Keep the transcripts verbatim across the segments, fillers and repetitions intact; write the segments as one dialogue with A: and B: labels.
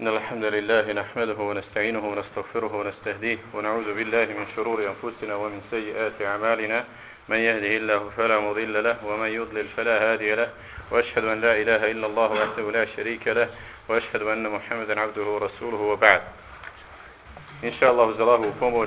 A: إن الحمد لله نحمده ونستعينه ونستغفره ونستهديه ونعوذ بالله من شرور أنفسنا ومن سيئات أعمالنا من يهده الله فلا مضل له ومن يضلل فلا هادي له وأشهد أن لا إله إلا الله وحده لا شريك له وأشهد أن محمدا عبده ورسوله وبعد إن شاء الله za Allahovu pomoć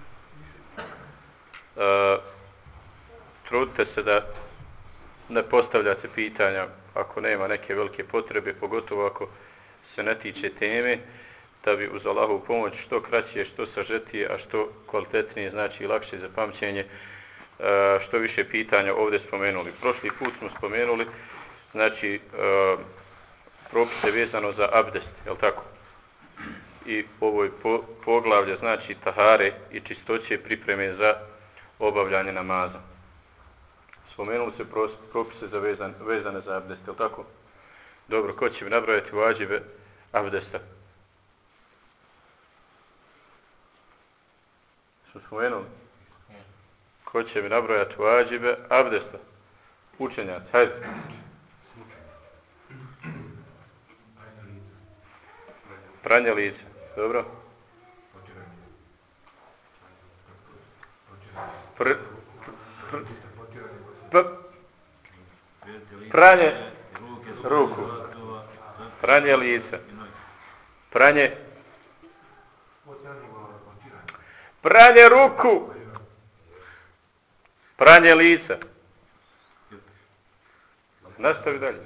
A: uh, trudite se da ne postavljate pitanja ako nema neke velike potrebe, pogotovo ako se ne tiče teme, da bi uz Allahovu pomoć što kraće, što sažetije, a što kvalitetnije, znači i lakše za pamćenje, što više pitanja ovdje spomenuli. Prošli put smo spomenuli, znači, propise vezano za abdest, je li tako? I ovo je po, poglavlje, znači, tahare i čistoće pripreme za obavljanje namaza. Spomenuli se propise za vezan, vezane za abdest, je li tako? Dobro, ko će mi nabrojati vađive abdesta? Smo spomenuli? Ko će mi nabrojati vađive abdesta? Učenjaci, hajde. Pranje lica, dobro. Pr, pr, pr, pranje ruku. Pranje lica. Pranje. Pranje ruku. Pranje lica. Nastavi dalje.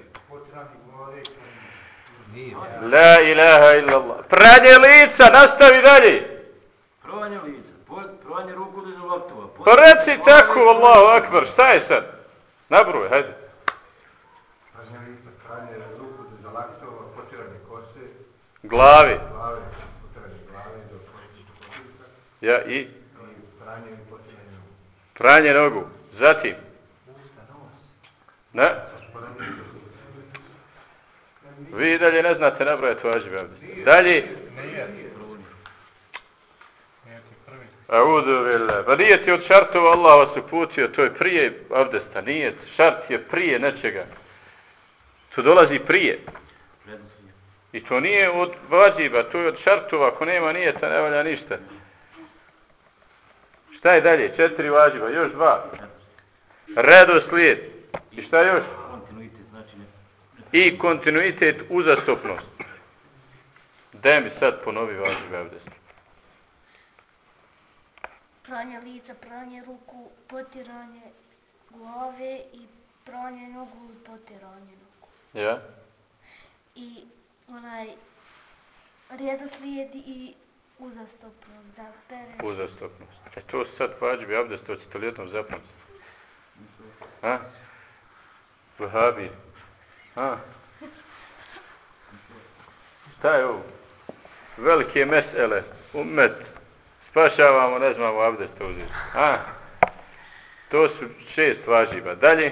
A: La ilaha illallah. Pranje lica, nastavi dalje.
B: Pranje lica, pranje ruku do laktova.
A: Pa reci tako, Allahu akbar, šta je sad? Nabroj, hajde.
C: Pranje lica, pranje ruku do laktova, potiranje kose.
A: Glavi.
C: Glave, potiranje glave do kotica.
A: Ja i?
C: I pranje i potiranje nogu.
A: Pranje nogu. Zatim?
C: Usta, nos.
A: Ne? Vi dalje ne znate nabrojati vađive abdesta. Dalje? Audu billah. Pa nije ti od šartova Allah vas uputio, to je prije abdesta. Nije, šart je prije nečega. To dolazi prije. I to nije od vađiva, to je od šartova. Ako nema nijeta, ne valja ništa. Šta je dalje? Četiri vađiva, još dva. Redoslijed. I šta još? I kontinuitet, uzastopnost. Daj mi sad ponovi vađive abdesta.
D: Pranje lica, pranje ruku, potiranje glave i pranje nogu i potiranje nogu.
A: Ja?
D: I onaj redoslijed i uzastopnost, da pereš.
A: Uzastopnost. E to sad vađive abdesta, hoćete li jednom zapamtiti? Ha? Vahabi. Ha? Šta je ovo? Velike mesele, umet. Spašavamo, ne znamo abdesta uzeti. A, to su šest važiva. Dalje,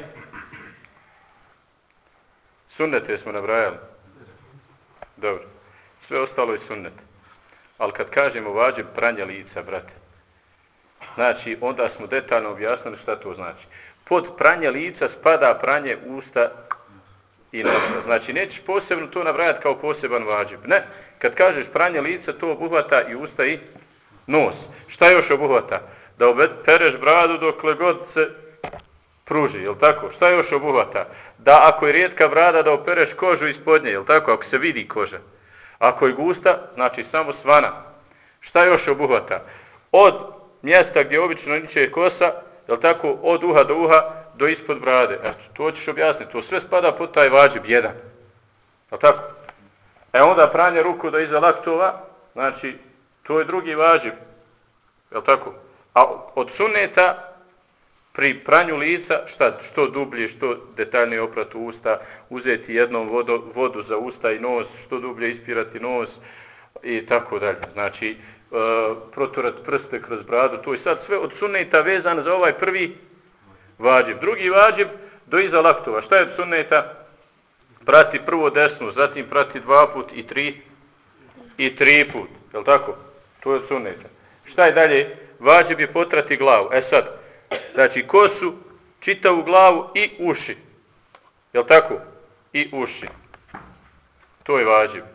A: sunnete smo nabrajali. Dobro, sve ostalo je sunnet. Ali kad kažemo vađib pranje lica, brate, znači onda smo detaljno objasnili šta to znači. Pod pranje lica spada pranje usta i nosa. Znači nećeš posebno to nabrajati kao poseban vađib. Ne, kad kažeš pranje lica, to obuhvata i usta i nos. Šta još obuhvata? Da opereš bradu dokle god se pruži, jel tako? Šta još obuhvata? Da ako je rijetka brada, da opereš kožu ispod nje, jel tako? Ako se vidi koža. Ako je gusta, znači samo svana. Šta još obuhvata? Od mjesta gdje obično niče kosa, jel tako? Od uha do uha do ispod brade. Eto, to ćeš objasniti. To sve spada pod taj vađib jedan. Jel tako? E onda pranje ruku do iza laktova, znači to je drugi vađib. Jel tako? A od sunneta pri pranju lica, šta, što dublje, što detaljnije oprati usta, uzeti jednom vodu, vodu za usta i nos, što dublje ispirati nos i tako dalje. Znači, e, proturati prste kroz bradu, to je sad sve od sunneta vezano za ovaj prvi vađib. Drugi vađib do iza laktova. Šta je od sunneta? Prati prvo desnu, zatim prati dva put i tri i tri put. Jel tako? To je od sunneta. Šta je dalje? Vađib je potrati glavu. E sad, znači kosu, čitavu glavu i uši. Jel tako? I uši. To je vađib.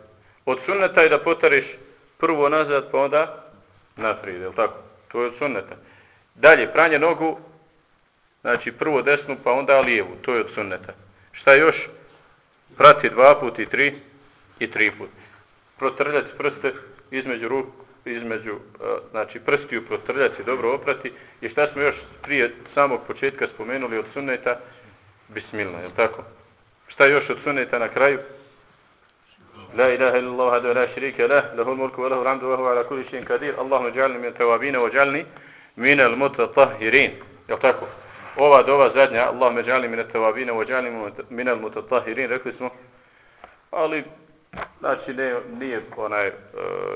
A: Od sunneta je da potareš prvo nazad, pa onda naprijed, je li tako? To je od sunneta. Dalje, pranje nogu, znači prvo desnu, pa onda lijevu, to je od sunneta. Šta još? Prati dva put i tri, i tri put. Protrljati prste između ruku, između, znači prstiju protrljati, dobro oprati. I šta smo još prije samog početka spomenuli od sunneta? Bismillah, je li tako? Šta još od sunneta na kraju? La ilaha illallah wahdahu la sharika lah, lahul mulku wa lahul hamdu wa huwa ala kulli shay'in qadir. Allahumma ij'alni min at-tawwabin wa ij'alni min al-mutatahhirin. Je li tako? Ova dova zadnja, Allahumma ij'alni min at-tawwabin wa ij'alni min al-mutatahhirin, rekli smo, ali znači ne, nije onaj uh,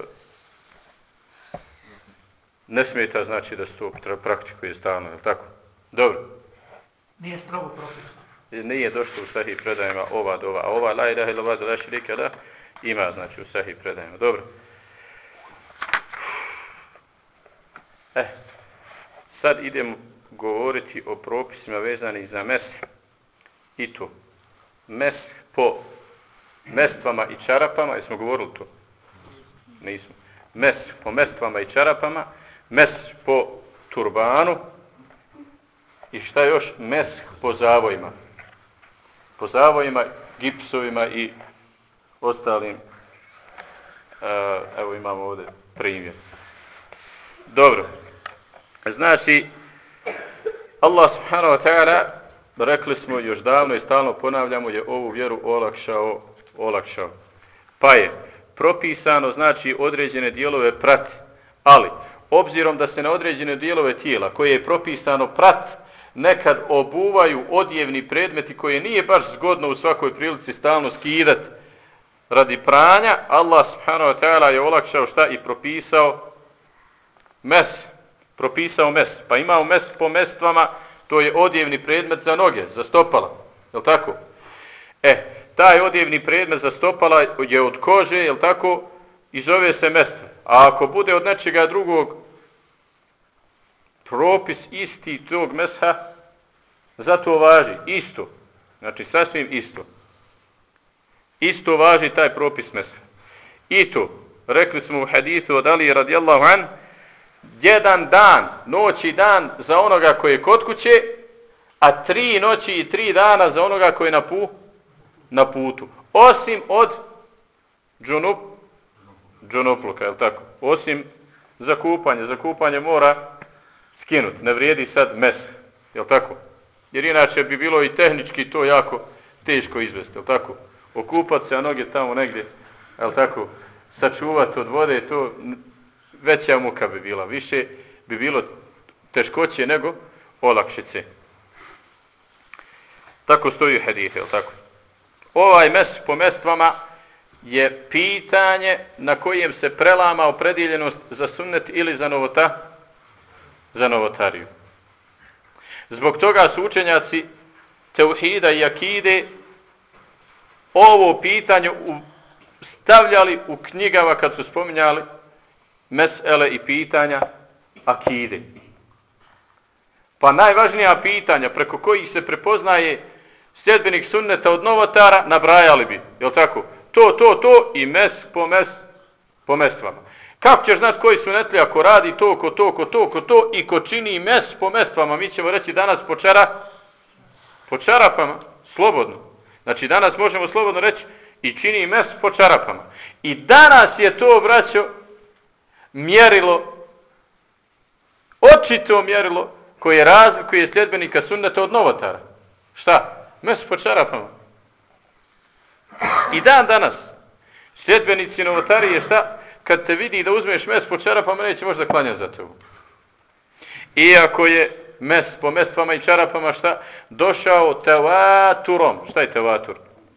A: ne smeta znači da se to praktikuje stalno, je li tako? Dobro.
E: Nije strogo propisano.
A: Nije došlo u sahih predajama ova dova, a ova la ilaha illallah la sharika lah ima znači u sahih predajama. Dobro. Eh, sad idemo govoriti o propisima vezanih za mes i to. Mes po mestvama i čarapama, jesmo govorili to? Nismo. Mes po mestvama i čarapama, mes po turbanu i šta još? Mes po zavojima. Po zavojima, gipsovima i ostalim. Uh, evo imamo ovdje primjer. Dobro. Znači, Allah subhanahu wa ta'ala, rekli smo još davno i stalno ponavljamo, je ovu vjeru olakšao, olakšao. Pa je propisano, znači, određene dijelove prati, ali obzirom da se na određene dijelove tijela koje je propisano prat, nekad obuvaju odjevni predmeti koje nije baš zgodno u svakoj prilici stalno skidati radi pranja, Allah subhanahu wa ta'ala je olakšao šta i propisao mes. Propisao mes. Pa imamo mes po mestvama, to je odjevni predmet za noge, za stopala. Je li tako? E, taj odjevni predmet za stopala je od kože, je li tako? I zove se mestvo. A ako bude od nečega drugog propis isti tog mesha, zato važi isto. Znači, sasvim isto. Isto važi taj propis mesha. I to, rekli smo u hadithu od Ali radijallahu an, jedan dan, noć i dan za onoga koji je kod kuće, a tri noći i tri dana za onoga koji je na, pu, na putu. Osim od džunup, džunupluka, je li tako? Osim za kupanje. Za kupanje mora skinuti. Ne vrijedi sad mes, je li tako? Jer inače bi bilo i tehnički to jako teško izvesti, je li tako? Okupati se, a noge tamo negdje, je li tako? Sačuvati od vode, to veća muka bi bila. Više bi bilo teškoće nego olakšice. Tako stoji u hadithu, je li tako? Ovaj mes po mestvama je pitanje na kojem se prelama opredjeljenost za sunnet ili za novota, za novotariju. Zbog toga su učenjaci teuhida i akide ovo pitanje stavljali u knjigama kad su spominjali mesele i pitanja akide. Pa najvažnija pitanja preko kojih se prepoznaje sljedbenik sunneta od novotara nabrajali bi, je li tako? To, to, to i mes po mes po mestvama. Kako ćeš znati koji su netli ako radi to, ko to, ko to, ko to i ko čini mes po mestvama? Mi ćemo reći danas po, čara, po čarapama, slobodno. Znači danas možemo slobodno reći i čini mes po čarapama. I danas je to, braćo, mjerilo, očito mjerilo koje razlikuje sljedbenika sunneta od novotara. Šta? Mes po čarapama. I dan danas sljedbenici novotarije šta? Kad te vidi da uzmeš mes po čarapama, neće možda klanja za tebu. Iako je mes po mestvama i čarapama šta? Došao tevaturom. Šta je tevatur?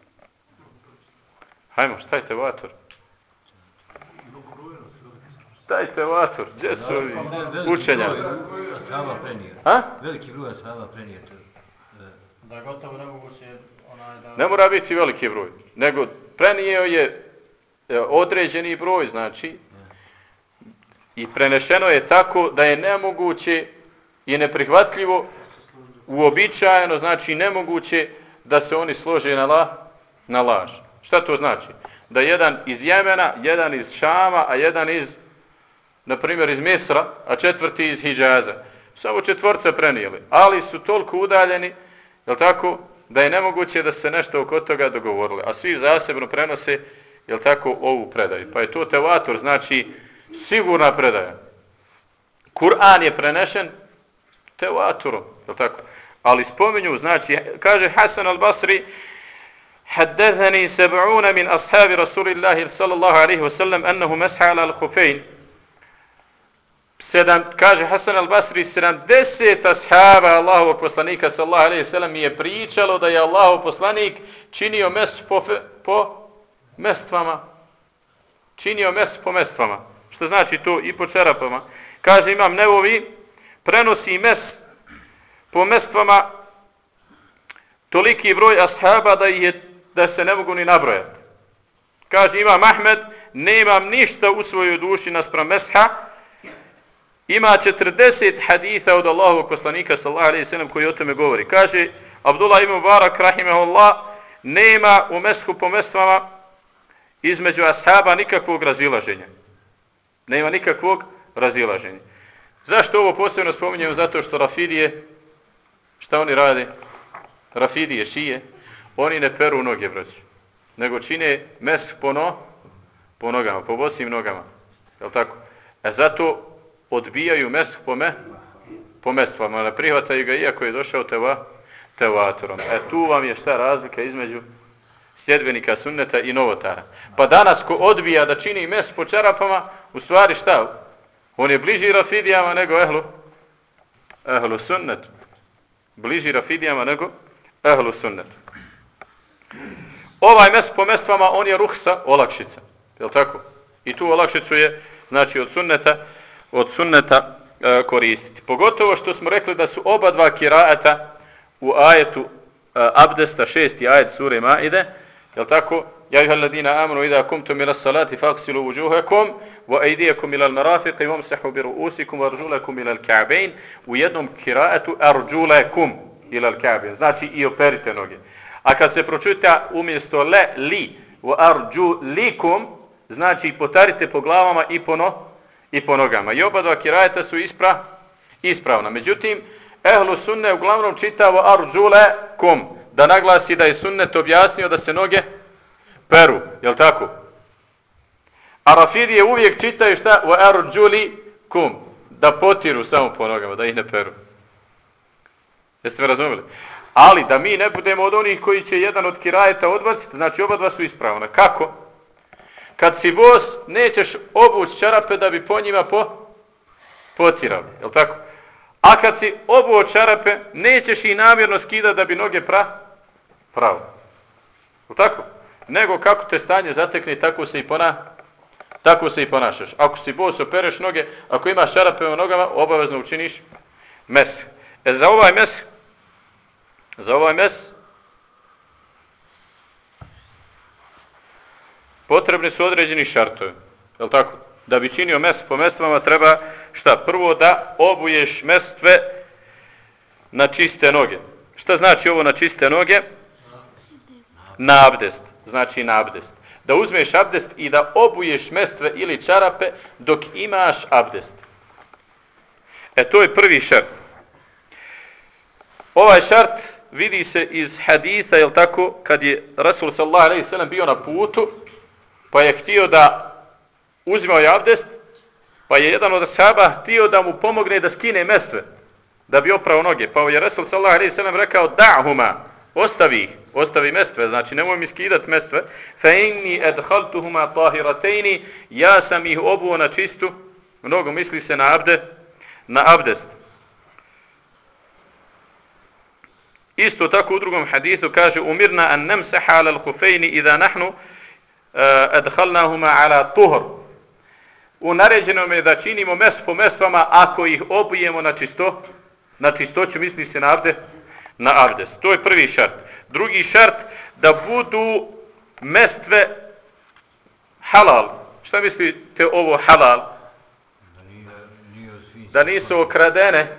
A: Hajmo, šta je tevatur? Šta je tevatur? Gdje su ovi učenja? Ha?
B: Veliki broj sahaba prenije to.
E: Da gotovo nemoguće onaj da...
A: Ne mora biti veliki broj, nego prenijeo je određeni broj, znači, i prenešeno je tako da je nemoguće i neprihvatljivo, uobičajeno, znači nemoguće da se oni slože na, la, na laž. Šta to znači? da jedan iz Jemena, jedan iz Šama, a jedan iz, na primjer, iz Misra, a četvrti iz Hidžaza. Samo četvorca prenijeli, ali su toliko udaljeni, jel tako, da je nemoguće da se nešto oko toga dogovorili. A svi zasebno prenose, jel tako, ovu predaju. Pa je to tevatur, znači sigurna predaja. Kur'an je prenešen tevaturom, jel tako? Ali spominju, znači, kaže Hasan al-Basri, حدثني سبعون من أصحاب رسول الله صلى الله عليه وسلم أنه مسح على الخفين. Sedam, kaže Hasan al-Basri, sedamdeset ashaba Allahovog poslanika sallallahu alejhi ve sellem je pričalo da je Allahov poslanik činio mes po, po mestvama. Činio mes po mestvama. Što znači to i po čarapama. Kaže Imam Nevovi, prenosi mes po mestvama toliki broj ashaba da je da se ne mogu ni nabrojati. Kaže Imam Ahmed, nemam ništa u svojoj duši naspram mesha. Ima četrdeset haditha od Allahovog poslanika sallallahu alejhi ve sellem koji o tome govori. Kaže Abdullah ibn Mubarak rahimehullah, nema u meshu po mestvama između ashaba nikakvog razilaženja. Nema nikakvog razilaženja. Zašto ovo posebno spominjem? Zato što Rafidije, šta oni rade? Rafidije, šije, oni ne peru noge, braću, nego čine mes po, no, po nogama, po bosim nogama. Je li tako? E zato odbijaju mes po, me, po mestvama, ne prihvataju ga iako je došao teva, tevaturom. E tu vam je šta razlika između sljedbenika sunneta i novotara. Pa danas ko odbija da čini mes po čarapama, u stvari šta? On je bliži Rafidijama nego ehlu, ehlu sunnetu. Bliži Rafidijama nego ehlu sunnetu. Ovaj mes po mestvama, on je ruhsa, olakšica. Je li tako? I tu olakšicu je, znači, od sunneta, od sunneta e, koristiti. Pogotovo što smo rekli da su oba dva kiraata u ajetu e, abdesta, šesti ajet sure Maide, je li tako? Ja juhal ladina amanu idha kumtum ila salati faksilu vujuhakum wa aydiyakum ila al-marafiqi wamsahu bi ru'usikum wa arjulakum ila al-ka'bayn. U jednom kiraatu arjulakum ila al-ka'bayn. Znači i operite noge. A kad se pročita umjesto le, li, wa arjulikum, znači potarite po glavama i po, no, i po nogama. I oba dva kirajeta su ispra, ispravna. Međutim, ehlu sunne uglavnom čita wa arjulekum, da naglasi da je sunnet objasnio da se noge peru. Jel' tako? A Rafidije uvijek čitaju šta? Wa arjulikum, da potiru samo po nogama, da ih ne peru. Jeste me razumjeli? Ali da mi ne budemo od onih koji će jedan od kirajeta odbaciti, znači oba dva su ispravna. Kako? Kad si bos, nećeš obući čarape da bi po njima po, potirao. Je li tako? A kad si obuo čarape, nećeš ih namjerno skidati da bi noge pra, pravo. Je li tako? Nego kako te stanje zatekne, tako se i pona, tako se i ponašaš. Ako si bos, opereš noge, ako imaš čarape u nogama, obavezno učiniš mes. E za ovaj mes, za ovaj mes potrebni su određeni šartovi. Je li tako? Da bi činio mes po mestvama treba šta? Prvo da obuješ mestve na čiste noge. Šta znači ovo na čiste noge? Na abdest. Znači na abdest. Da uzmeš abdest i da obuješ mestve ili čarape dok imaš abdest. E to je prvi šart. Ovaj šart vidi se iz haditha, je li tako, kad je Rasul sallallahu alejhi ve sellem bio na putu, pa je htio da uzimao je abdest, pa je jedan od ashaba htio da mu pomogne da skine mestve, da bi oprao noge. Pa je Rasul sallallahu alejhi ve sellem rekao, da'huma, ostavi ih, ostavi mestve, znači nemoj mi skidati mestve, fa inni adkhaltuhuma tahiratayn, ja sam ih obuo na čistu, mnogo misli se na abde, na abdest. Isto tako u drugom hadithu kaže, umirna an namsaha ala al-khufayni idha nahnu uh, adkhalnahuma ala tuhr. U naređenom je da činimo mes po mestvama ako ih obujemo na čisto, na čistoću, misli se na abde, na abdest. To je prvi šart. Drugi šart, da budu mestve halal. Šta mislite ovo halal? Da nisu okradene.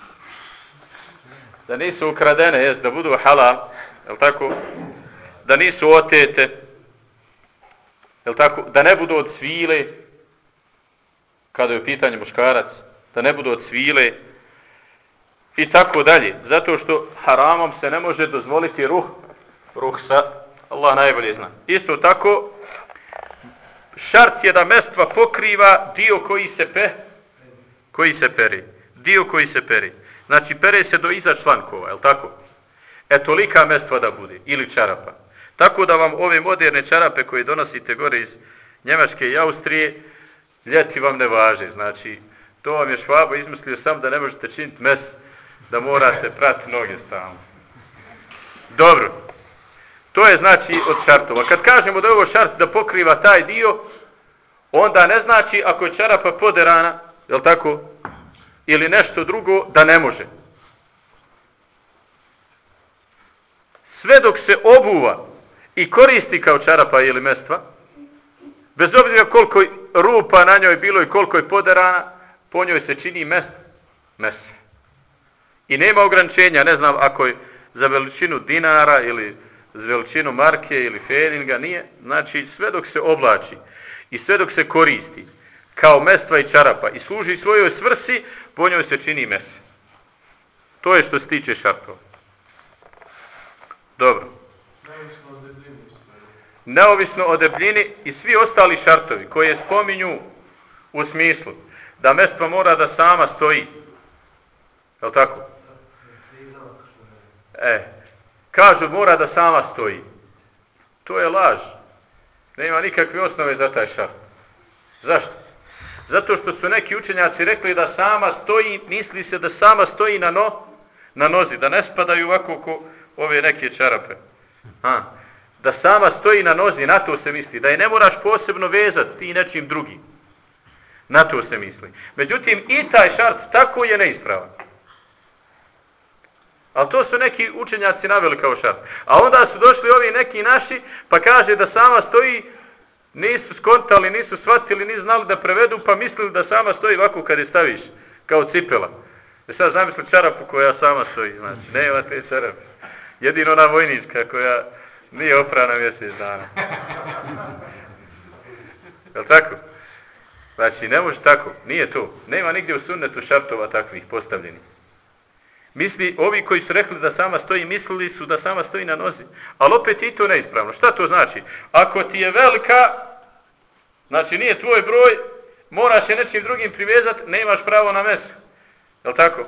A: Da nisu ukradene, jest, da budu halal, je li tako? Da nisu otete. Jel tako? Da ne budu od svile, kada je u pitanju muškarac, da ne budu od svile i tako dalje. Zato što haramom se ne može dozvoliti ruh, ruh sa, Allah najbolje zna. Isto tako, šart je da mestva pokriva dio koji se pe, koji se peri. Dio koji se peri. Znači, pere se do iza člankova, jel tako? E, tolika mestva da bude, ili čarapa. Tako da vam ove moderne čarape koje donosite gore iz Njemačke i Austrije, ljeti vam ne važe. Znači, to vam je Švabo izmislio sam da ne možete činiti mes, da morate prati noge stalno. Dobro. To je znači od šartova. Kad kažemo da je ovo šart da pokriva taj dio, onda ne znači ako je čarapa poderana, jel tako, ili nešto drugo, da ne može. Sve dok se obuva i koristi kao čarapa ili mestva, bez obzira koliko rupa na njoj bilo i koliko je poderana, po njoj se čini mest, mes. I nema ograničenja, ne znam, ako je za veličinu dinara ili za veličinu marke ili feninga, nije. Znači, sve dok se oblači i sve dok se koristi kao mestva i čarapa i služi svojoj svrsi, po njoj se čini mes. To je što se tiče šartova. Dobro. Neovisno o debljini i svi ostali šartovi koje spominju u smislu da mestva mora da sama stoji. Je li tako? E, kažu mora da sama stoji. To je laž. Nema nikakve osnove za taj šart. Zašto? Zato što su neki učenjaci rekli da sama stoji, misli se da sama stoji na, no, na nozi, da ne spadaju ovako ko ove neke čarape. A, da sama stoji na nozi, na to se misli. Da je ne moraš posebno vezati ti nečim drugim. Na to se misli. Međutim, i taj šart tako je neispravan. Ali to su neki učenjaci naveli kao šart. A onda su došli ovi neki naši, pa kaže da sama stoji, nisu skontali, nisu shvatili, nisu znali da prevedu, pa mislili da sama stoji ovako kad je staviš, kao cipela. E sad zamisli čarapu koja sama stoji, znači, nema te čarape. Jedino ona vojnička koja nije oprana mjesec dana. Je li tako? Znači, ne može tako, nije to. Nema nigdje u sunnetu šartova takvih postavljenih. Misli, ovi koji su rekli da sama stoji, mislili su da sama stoji na nozi. Ali opet i to neispravno. Šta to znači? Ako ti je velika, znači nije tvoj broj, moraš je nečim drugim privezati, nemaš pravo na mes. Je li tako?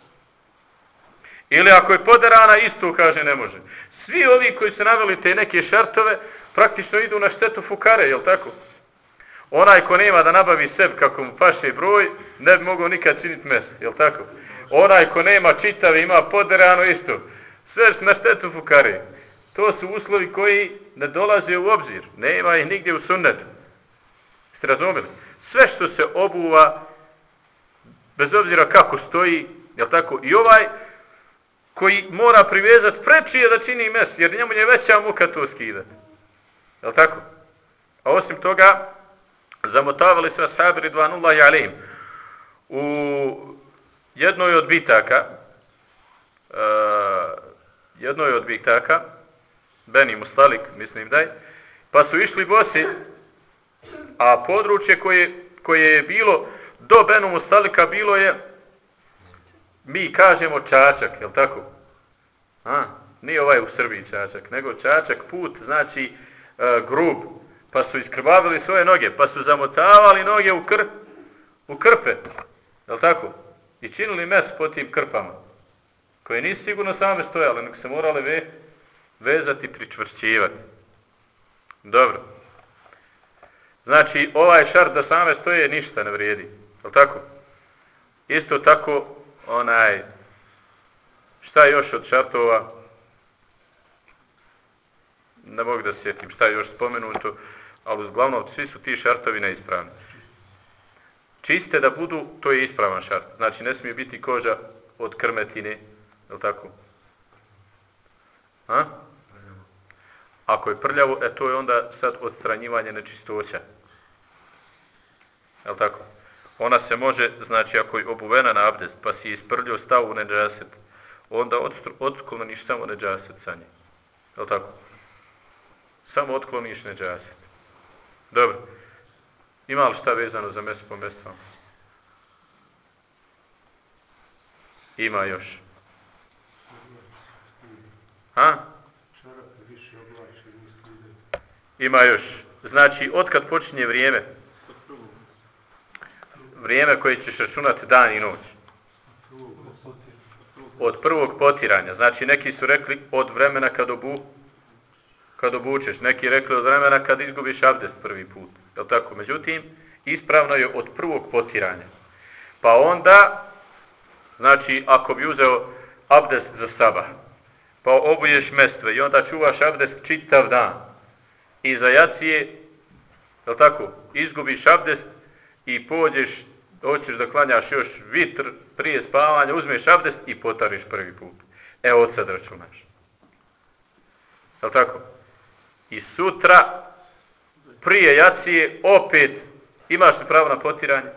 A: Ili ako je poderana, isto kaže ne može. Svi ovi koji su naveli te neke šartove, praktično idu na štetu fukare, je li tako? Onaj ko nema da nabavi sebi kako mu paše broj, ne bi mogao nikad činiti mes, je li tako? Onaj ko nema čitav, ima poderano isto. Sve na štetu fukare. To su uslovi koji ne dolaze u obzir. Nema ih nigdje u sunnetu. Ste razumeli? Sve što se obuva, bez obzira kako stoji, jel tako, i ovaj koji mora privezati preči je da čini mes, jer njemu je veća muka to skidati. Jel tako? A osim toga, zamotavali su ashabi ridvanullahi alejhim u jednoj od bitaka, uh, jednoj od bitaka, Beni Mustalik, mislim da je, pa su išli bosi, a područje koje, koje je bilo do Benu Mustalika bilo je, mi kažemo Čačak, je li tako? A, nije ovaj u Srbiji Čačak, nego Čačak put, znači uh, grub, pa su iskrvavili svoje noge, pa su zamotavali noge u, kr, u krpe, je li tako? I činili mes po tim krpama, koje nisu sigurno same stojale, nego se morale ve, vezati i pričvršćivati. Dobro. Znači, ovaj šart da same stoje ništa ne vrijedi. Je li tako? Isto tako, onaj, šta je još od šartova? Ne mogu da sjetim šta je još spomenuto, ali uglavnom svi su ti šartovi neispravni. Čiste da budu, to je ispravan šart. Znači, ne smije biti koža od krmetine, je li tako? A? Ako je prljavo, e to je onda sad odstranjivanje nečistoća. Je li tako? Ona se može, znači, ako je obuvena na abdest, pa si isprljio stavu nedžaset, onda otkloniš samo nedžaset sa nje. Je li tako? Samo otkloniš nedžaset. Dobro. Ima li šta vezano za mes po mestvama? Ima još. Ha? Ima još. Znači, otkad počinje vrijeme? Vrijeme koje ćeš računati dan i noć. Od prvog potiranja. Znači, neki su rekli od vremena kad, obu, kad obučeš. Neki rekli od vremena kad izgubiš abdest prvi put. Jel' tako? Međutim, ispravno je od prvog potiranja. Pa onda, znači, ako bi uzeo abdest za sabah, pa obuješ mestve i onda čuvaš abdest čitav dan. I za jacije, jel' tako, izgubiš abdest i pođeš, hoćeš da klanjaš još vitr prije spavanja, uzmeš abdest i potariš prvi put. Evo od sad računaš. Jel' tako? I sutra, prije jacije, opet, imaš li pravo na potiranje?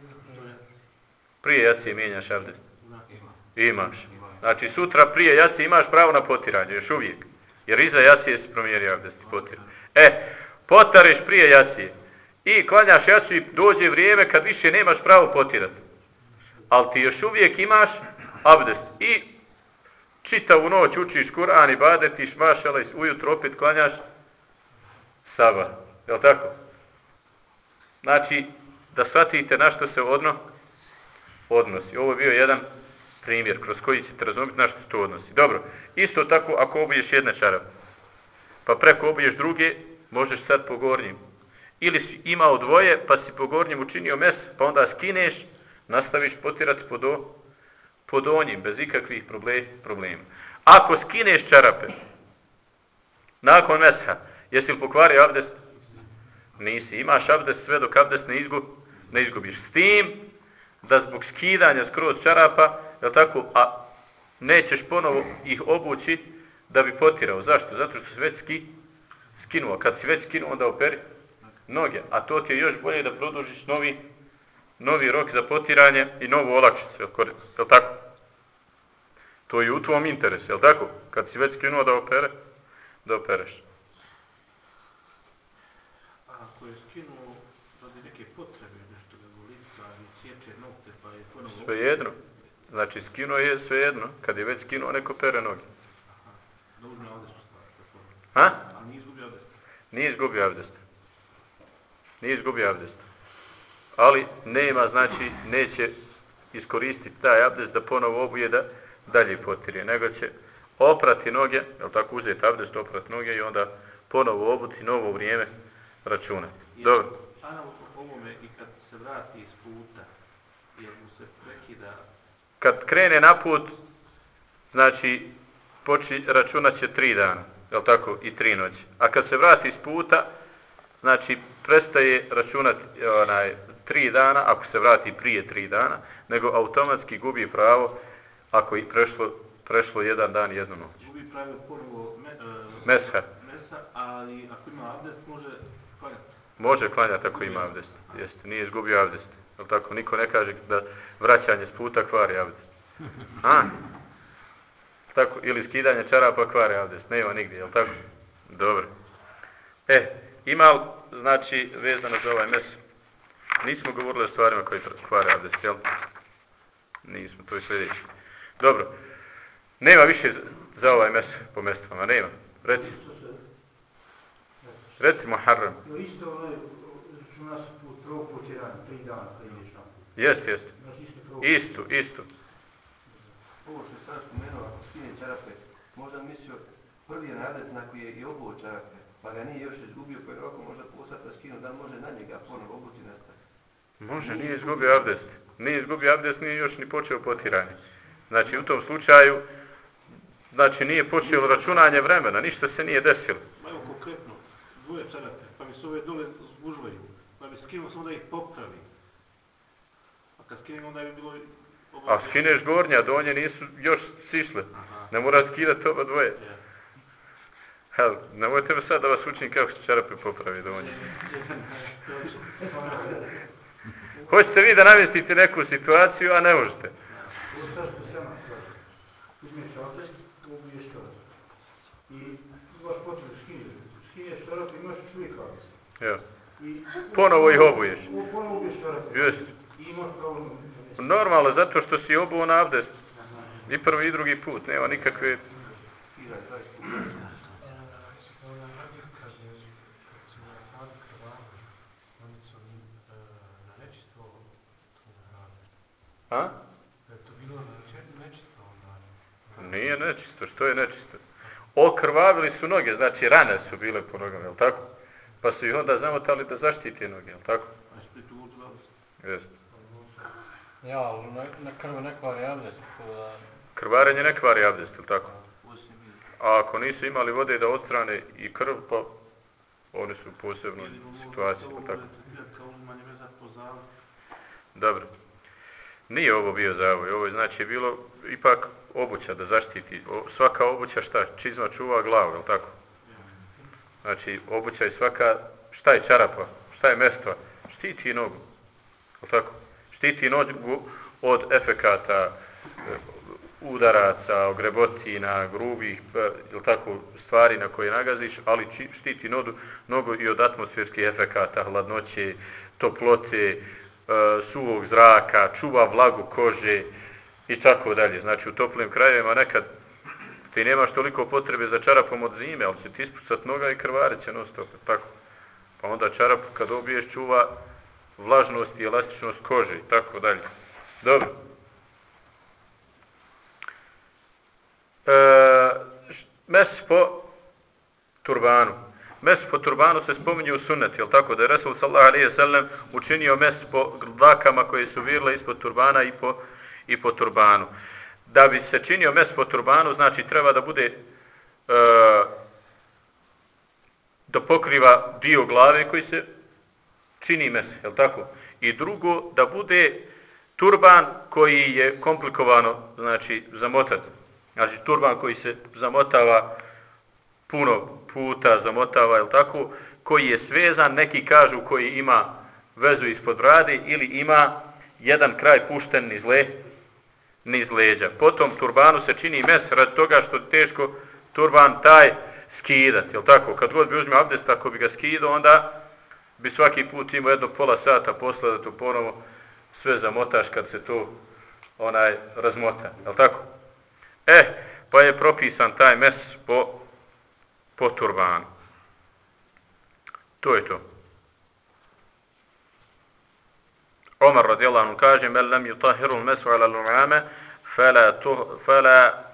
A: Prije jacije mijenjaš abdest? Imaš. Znači, sutra prije jacije imaš pravo na potiranje, još uvijek. Jer iza jacije si promijenio abdest i potir. E, potariš prije jacije i klanjaš jaciju i dođe vrijeme kad više nemaš pravo potirati. Ali ti još uvijek imaš abdest. I čitavu noć učiš Kur'an i badetiš, mašala, ujutro opet klanjaš sabah. Jel' tako? Znači, da shvatite na što se odno odnosi. Ovo je bio jedan primjer kroz koji ćete razumjeti na što se to odnosi. Dobro, isto tako ako obuješ jedne čarape, pa preko obuješ druge, možeš sad po gornjim. Ili si imao dvoje, pa si po gornjim učinio mes, pa onda skineš, nastaviš potirati po, do, po donjim, bez ikakvih problema. Ako skineš čarape, nakon mesha, jesi li pokvario abdest? Nisi. Imaš abdest sve dok abdest ne, izgub, ne izgubiš. S tim da zbog skidanja skroz čarapa, jel' tako, a nećeš ponovo ih obući da bi potirao. Zašto? Zato što si već ski, skinuo. Kad si već skinuo, onda operi noge. A to ti je još bolje da produžiš novi, novi rok za potiranje i novu olakšicu. Jel' tako? To je u tvom interesu, jel' tako? Kad si već skinuo da opere, da opereš.
E: A ako je skinuo radi neke potrebe, nešto ga volica ili sječe nokte, pa je ponovo...
A: Svejedno. Znači, skinuo je svejedno. Kad je već skinuo, neko pere noge.
E: Aha. Da uzme abdest.
A: Ha?
E: Ali nije izgubio abdest.
A: Nije izgubio abdest. Nije izgubio abdest. Ali nema, znači, neće iskoristiti taj abdest da ponovo obuje da dalje potire. Nego će oprati noge, jel' tako, uzeti abdest, oprati noge i onda ponovo obuti novo vrijeme računati. Dobro.
E: Analogno ovome i kad se vrati iz puta, jer mu se prekida...
A: Kad krene na put, znači, poči, računat će tri dana, jel' tako, i tri noći. A kad se vrati iz puta, znači, prestaje računati onaj, tri dana, ako se vrati prije tri dana, nego automatski gubi pravo ako je prešlo, prešlo jedan dan i jednu noć.
E: Gubi pravo ponovo me, uh,
A: mesha.
E: Mesa, ali ako ima abdest, može klanjati.
A: Može klanjati ako ima abdest. Jeste, nije izgubio abdest. Jel' tako, niko ne kaže da vraćanje s puta kvari abdest. A? Tako, ili skidanje čarapa kvari abdest. Nema nigdje, jel' tako? Dobro. E, ima li, znači, vezano za ovaj mes, nismo govorili o stvarima koji kvari abdest, jel? Nismo, to je sljedeće. Dobro. Nema više za, za ovaj mes po mestvama, nema. Reci. Reci Muharrem.
C: No isto onaj, računa se put, prvog potiranja, tri dana kad ideš na put.
A: Jest, jest. Isto, isto.
F: Ovo što je sad spomenuo, ako skine čarape, možda mislio prvi je nadez na koji je i obuo čarape, pa ga nije još izgubio, pa je ovako možda posata skinu, da može na njega ponovo obuti nastavi.
A: Može, nije izgubio abdest. Nije izgubio abdest, nije još ni počeo potiranje. Znači, u tom slučaju, znači, nije počelo računanje vremena, ništa se nije desilo.
E: Ma evo konkretno, dvoje čarape, pa mi se ove dole zgužvaju, pa mi skinu samo da ih popravi. A kad skinem, onda je bilo...
A: A skineš gornje, a donje nisu još sišle. Ne mora skidati oba dvoje. Hel, nemojte me sad da vas učim kako se čarape popravi donje. Hoćete vi da namjestite neku situaciju, a ne možete.
C: Ovo sad što se nama kaže. Uzmeš abdest, obuješ čarape. I imaš potrebu skineš. Skineš čarape, imaš još uvijek abdest.
A: Ja.
E: I
A: ponovo ih obuješ.
E: Ponovo obuješ čarape.
A: Jeste.
E: I imaš pravo.
A: Normalno, zato što si obuo na abdest. I prvi i drugi put, nema nikakve... A? Nije nečisto, što je nečisto? Okrvavili su noge, znači rane su bile po nogama, jel tako? Pa su ih onda zamotali da zaštiti noge, jel tako? Jeste.
C: Ja, ali na, na krvu ne kvari abdest.
A: Krvarenje ne kvari abdest, jel tako? A ako nisu imali vode da odstrane i krv, pa oni su u posebnoj situaciji, jel tako? Dobro. Nije ovo bio zavoj, ovo je znači bilo ipak obuća da zaštiti. O, svaka obuća šta? Čizma čuva glavu, jel tako? Znači obuća je svaka, šta je čarapa, šta je mestva? Štiti nogu, jel tako? Štiti nogu od efekata udaraca, ogrebotina, grubih, jel tako, stvari na koje nagaziš, ali štiti nogu, nogu i od atmosferskih efekata, hladnoće, toplote, Uh, suvog zraka, čuva vlagu kože i tako dalje. Znači u toplim krajevima nekad ti nemaš toliko potrebe za čarapom od zime, ali će ti ispucat noga i krvarit će non stop, tako. Pa onda čarap kad obiješ čuva vlažnost i elastičnost kože i tako dalje. Dobro. E, mes po turbanu. Mes po turbanu se spominje u sunnetu, jel tako? Da je Resul sallallahu alejhi ve sellem učinio mes po dlakama koje su virile ispod turbana i po, i po turbanu. Da bi se činio mes po turbanu, znači treba da bude e, da pokriva dio glave koji se čini mes, jel tako? I drugo, da bude turban koji je komplikovano, znači zamotati. Znači turban koji se zamotava puno puta, zamotava, jel tako, koji je svezan, neki kažu koji ima vezu ispod brade ili ima jedan kraj pušten niz, le, niz leđa. Potom turbanu se čini mes radi toga što je teško turban taj skidati, jel tako? Kad god bi uzmio abdest, ako bi ga skidao, onda bi svaki put imao jedno pola sata posla da to ponovo sve zamotaš kad se to onaj razmota, jel tako? E, pa je propisan taj mes po po turbanu. To je to. Omar radijallahu anhu kaže: "Men lam yutahhiru al-mas'u 'ala al-'umama fala fala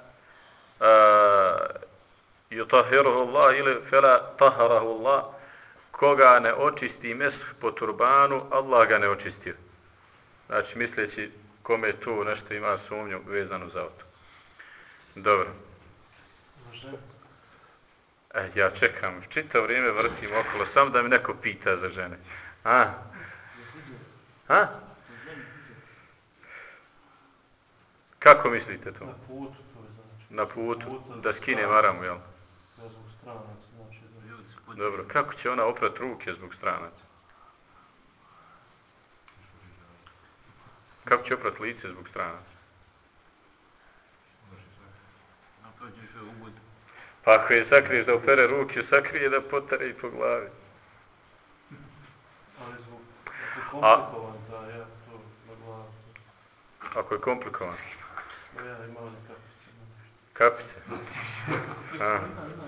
A: yutahhiruhu Allah ili fala tahharahu Allah." Koga ne očisti mes po turbanu, Allah ga ne očistio. Znači misleći kome tu nešto ima sumnju vezano za to. Dobro. E, ja čekam, čitavo vrijeme vrtim okolo, samo da mi neko pita za žene. A? A? Kako mislite to?
E: Na putu to je znači.
A: Na putu, da skine maramu, jel?
E: Zbog stranaca, znači.
A: Dobro, kako će ona oprat ruke zbog stranaca? Kako će oprat lice zbog stranaca? Pa ako je sakriješ da opere ruke, sakrije da potare i po glavi.
E: Ali zbog, ako je komplikovan da ja to na glavu.
A: Ako je komplikovan?
E: Da ja imam one kapice.
A: Kapice? A.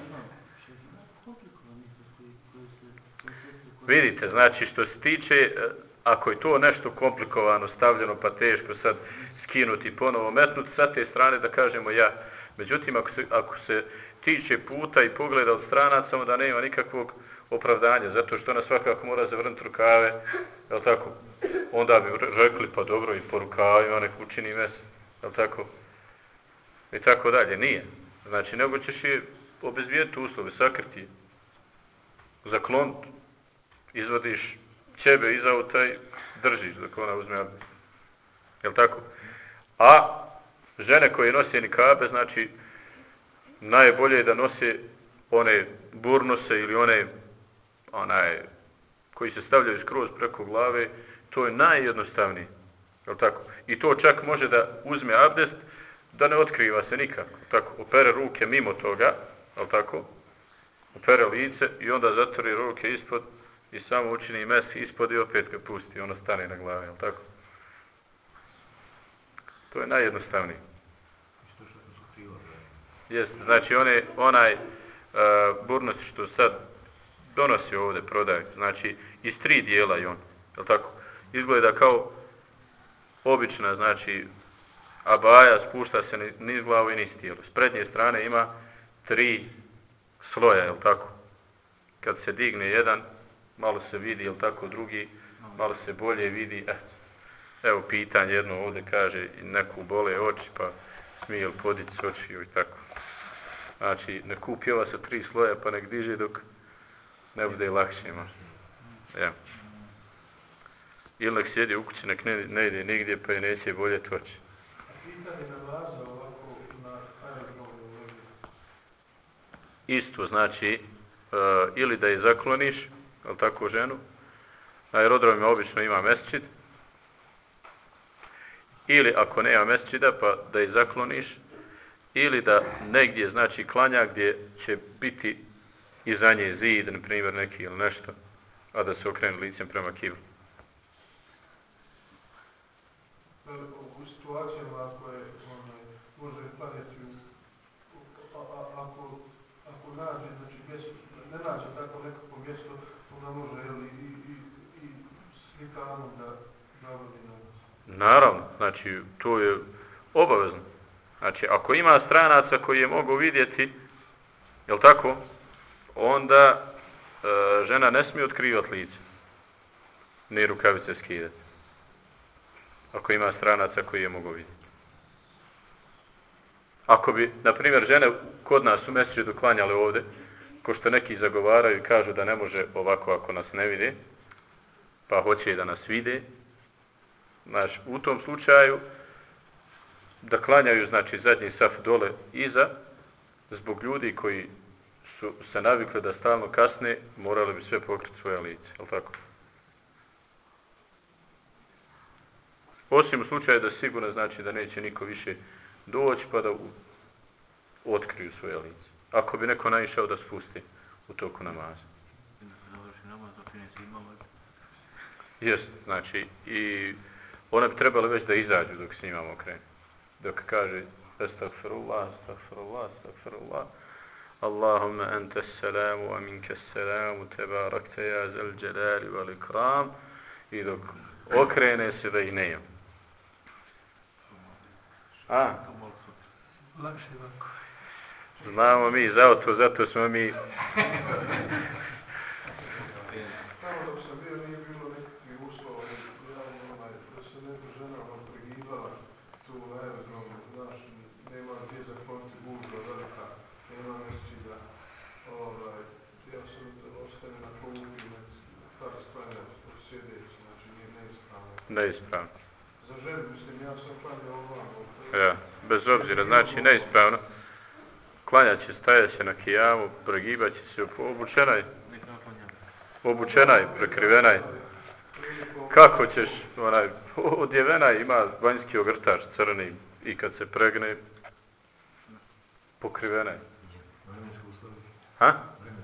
A: Vidite, znači što se tiče, ako je to nešto komplikovano, stavljeno pa teško sad skinuti i ponovo metnuti, sa te strane da kažemo ja. Međutim, ako se, ako se tiče puta i pogleda od stranaca, onda nema nikakvog opravdanja, zato što ona svakako mora zavrnuti rukave, jel tako? Onda bi rekli, pa dobro, i po rukavima nek učini mes, jel tako? I tako dalje, nije. Znači, nego ćeš je obezbijeti uslove, sakriti, zakloniti, izvadiš ćebe iz auta i držiš dok ona uzme abdest. Jel tako? A žene koje nose nikabe, znači, najbolje je da nose one burnose ili one onaj, koji se stavljaju skroz preko glave, to je najjednostavnije. Jel tako? I to čak može da uzme abdest, da ne otkriva se nikako. Tako, opere ruke mimo toga, jel tako? Opere lice i onda zatvori ruke ispod i samo učini mes ispod i opet ga pusti, ono stane na glavi, jel tako? To je najjednostavnije. Jest, znači one, onaj uh, burnos što sad donosi ovdje, prodaju, znači iz tri dijela i on, jel tako? Izgleda kao obična, znači abaja spušta se niz glavu i niz tijelo. S prednje strane ima tri sloja, jel tako? Kad se digne jedan, malo se vidi, jel tako, drugi, malo se bolje vidi. Eh, evo pitanje jedno ovdje kaže, neku bole oči, pa smije li podići s očiju i tako. Znači, ne kupi ova sa tri sloja, pa nek diže dok ne bude lakše možda. Ja. Ili nek sjedi u kući, nek ne, ne ide nigdje, pa je neće boljeti oči.
C: Pitanje namaza ovako na aerodromu.
A: Isto, znači, uh, ili da je zakloniš, ali tako ženu, na aerodromima obično ima mesčid, ili ako nema mesčida, pa da je zakloniš, ili da negdje, znači, klanja gdje će biti iza nje zid, na primjer, neki ili nešto, a da se okrene licem prema kibli.
C: U situacijama ako je, onaj, može klanjati u, a, a, ako, ako nađe, znači, mjesto, ne nađe tako nekako mjesto, onda može, jel, i, i, i slikanom da navodi namaz.
A: Naravno, znači, to je obavezno. Znači, ako ima stranaca koji je mogu vidjeti, jel tako, onda e, žena ne smije otkrivati lice, ni rukavice skidati. Ako ima stranaca koji je mogu vidjeti. Ako bi, na primjer, žene kod nas u mesdžidu klanjale ovdje, ko što neki zagovaraju i kažu da ne može ovako ako nas ne vide, pa hoće da nas vide, znači, u tom slučaju, da klanjaju, znači, zadnji saf dole iza, zbog ljudi koji su se navikli da stalno kasne, morali bi sve pokriti svoje lice, je li tako? Osim u slučaju da sigurno znači da neće niko više doći pa da u, otkriju svoje lice. Ako bi neko naišao da spusti u toku namaza. Jest, znači, i ona bi trebala već da izađu dok s njima okrene. Dok kaže astagfirullah, astagfirullah, astagfirullah, Allahumma anta salamu wa minka salamu, tebarakta ja zal jalali wal ikram, i dok okrene se da ih ne ima. A? Znamo mi za to, zato smo mi...
C: Tamo dok sam bio nije bilo nekakvih uslova, da se neka žena pregibala tu na aerodromu, znaš, nema gdje zakloniti gužva velika, nema mesčida, ovaj, ja sam ostane na klupi, par sklanja sjedeći, znači nije neispravno.
A: Neispravno.
C: Za ženu, mislim, ja sam klanjao ovamo.
A: Ja, bez obzira, znači neispravno. Klanjat će, stajat će na kijamu, pregibat će se, obučena je. Obučena je, prekrivena je. Kako ćeš, onaj, odjevena je, ima vanjski ogrtač crni i kad se pregne, pokrivena je. Ha?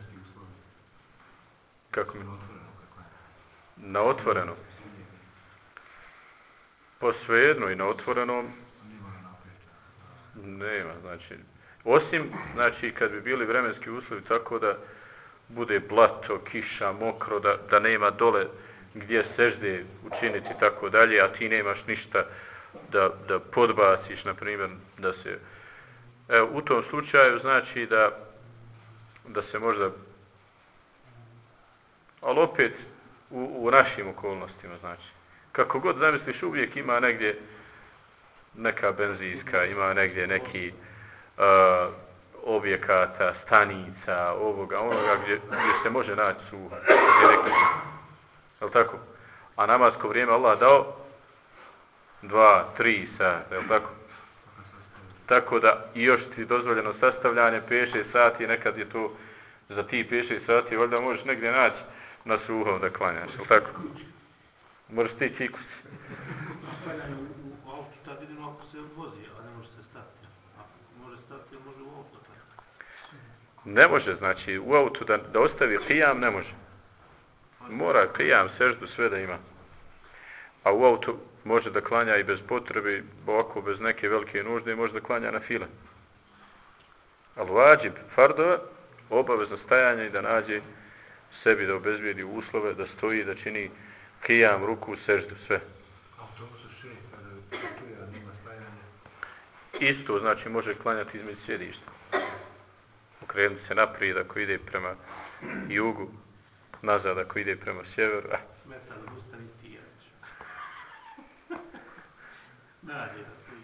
A: Kako mi? Na otvoreno. Po svejedno i na otvorenom nema, znači, osim, znači, kad bi bili vremenski uslovi tako da bude blato, kiša, mokro, da, da nema dole gdje sežde učiniti tako dalje, a ti nemaš ništa da, da podbaciš, na primjer, da se, evo, u tom slučaju, znači, da, da se možda, ali opet u, u našim okolnostima, znači, kako god zamisliš, uvijek ima negdje neka benzinska, ima negdje neki uh, objekata, stanica, ovoga, onoga gdje, gdje se može naći suho. Jel' tako? A namasko vrijeme Allah dao dva, tri sata, jel' tako? Tako da i još ti dozvoljeno sastavljanje pet šest sati, nekad je to za ti pet šest sati, valjda možeš negdje naći na suhom da klanjaš, jel' tako? Možeš stići i kući.
E: U autu tad jedino ako se vozi, a ne može se stati. Ako može stati, može u auto.
A: Ne može, znači u autu da, da ostavi qiyam ne može.
E: Pa
A: Mora kijam, seždu, sve da ima. A u auto može da klanja i bez potrebe, ovako bez neke velike nužde, može da klanja na file. Ali vađib fardova, obavezno stajanje i da nađe sebi da obezbijedi uslove, da stoji, da čini kijam, ruku, seždu, sve.
C: Autobusu širi, kada putuje, a nima stajanje.
A: Isto, znači može klanjati između sjedišta. Okrenuti se naprijed ako ide prema jugu, nazad ako ide prema sjeveru.
E: Sme sad ustani ti, ja ću. Nađe da svi.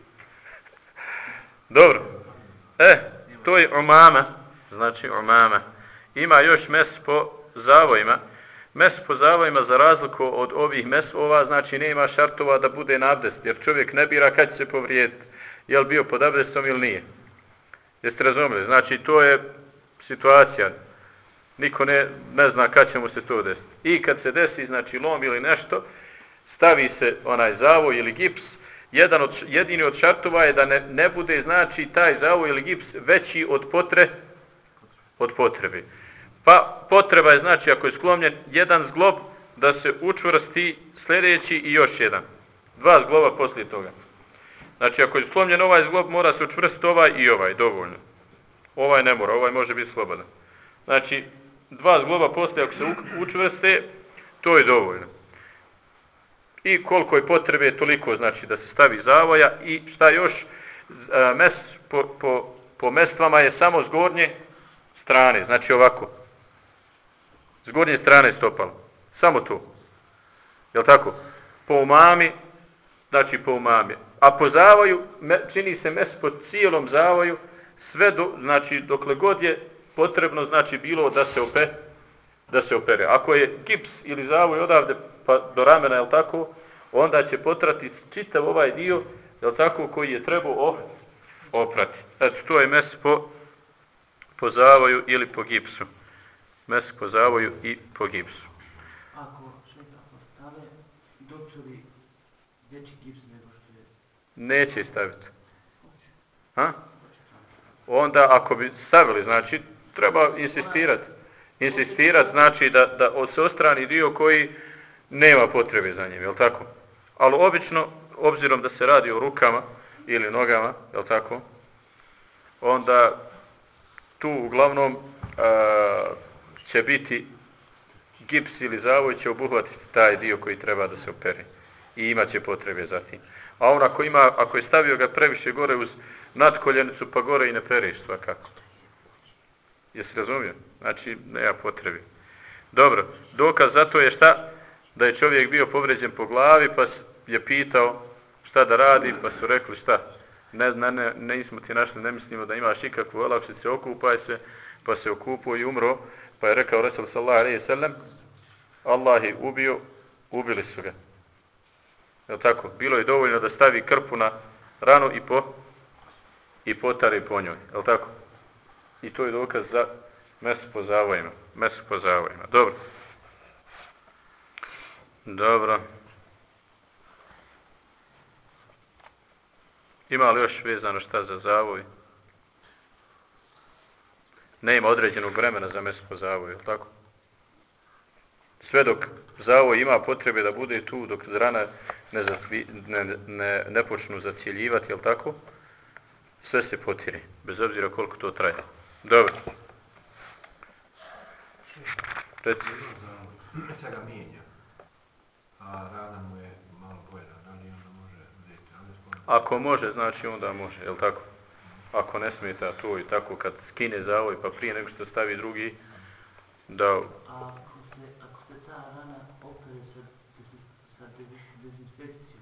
A: Dobro. E, to je umama. Znači umama. Ima još mes po zavojima. Mes po zavojima za razliku od ovih mesova, znači nema šartova da bude na abdest, jer čovjek ne bira kad će se povrijediti. Je li bio pod abdestom ili nije. Jeste razumjeli? Znači to je situacija. Niko ne, ne zna kad će mu se to desiti. I kad se desi, znači lom ili nešto, stavi se onaj zavoj ili gips. Jedan od, jedini od šartova je da ne, ne bude, znači, taj zavoj ili gips veći od, potre, od potrebe. Pa potreba je, znači, ako je sklonjen jedan zglob, da se učvrsti sljedeći i još jedan. Dva zgloba poslije toga. Znači, ako je sklonjen ovaj zglob, mora se učvrstiti ovaj i ovaj, dovoljno. Ovaj ne mora, ovaj može biti slobodan. Znači, dva zgloba poslije, ako se učvrste, to je dovoljno. I koliko je potrebe, toliko znači da se stavi zavoja. I šta još, mes po, po, po mestvama je samo s gornje strane, znači ovako. S gornje strane stopala. Samo to. Jel' tako? Po umami, znači po umami. A po zavoju, čini se mes po cijelom zavoju, sve do, znači dokle god je potrebno, znači bilo da se ope, da se opere. Ako je gips ili zavoj odavde pa do ramena, jel' tako, onda će potrati čitav ovaj dio, jel' tako, koji je trebao oprati. Eto, to je mes po, po zavoju ili po gipsu. Mes po zavoju i po gipsu.
G: Ako čeka postave, doktori veći gips nego što je...
A: Neće staviti. Ha? Onda ako bi stavili, znači, treba insistirati. Insistirati znači da, da od se ostrani dio koji nema potrebe za njim, jel' tako? Ali obično, obzirom da se radi o rukama ili nogama, jel' tako? Onda tu uglavnom a, će biti gips ili zavoj će obuhvatiti taj dio koji treba da se opere. I imat će potrebe za tim. A on ako, ima, ako je stavio ga previše gore uz nadkoljenicu, pa gore i ne pereš svakako. Jesi razumio? Znači, nema potrebe. Dobro, dokaz za to je šta? Da je čovjek bio povređen po glavi, pa je pitao šta da radi, pa su rekli šta? Ne, ne, ne, ne nismo ti našli, ne mislimo da imaš ikakvu olakšicu, okupaj se, pa se okupuo i umro, pa je rekao Resul sallallahu alejhi ve sellem, Allah je ubio, ubili su ga. Je tako? Bilo je dovoljno da stavi krpu na ranu i po i potari po njoj. Je tako? I to je dokaz za meso po zavojima. Meso po zavojima. Dobro. Dobro. Ima li još vezano šta za zavoj? Nema određenog vremena za meso po zavoju, je tako? Sve dok zavoj ima potrebe da bude tu, dok rana ne, zacvi, ne, ne, ne počnu zacjeljivati, je tako? Sve se potire, bez obzira koliko to traje. Dobro. Reci.
C: Se ga mijenja, a rana mu je malo bojna, da li onda može vidjeti?
A: Ako može, znači onda može, je li tako? Ako ne smeta to i tako, kad skine zavoj, pa prije nego što stavi drugi, da...
G: A ako se, ako se ta rana opere sa, sa dezinfekcijom,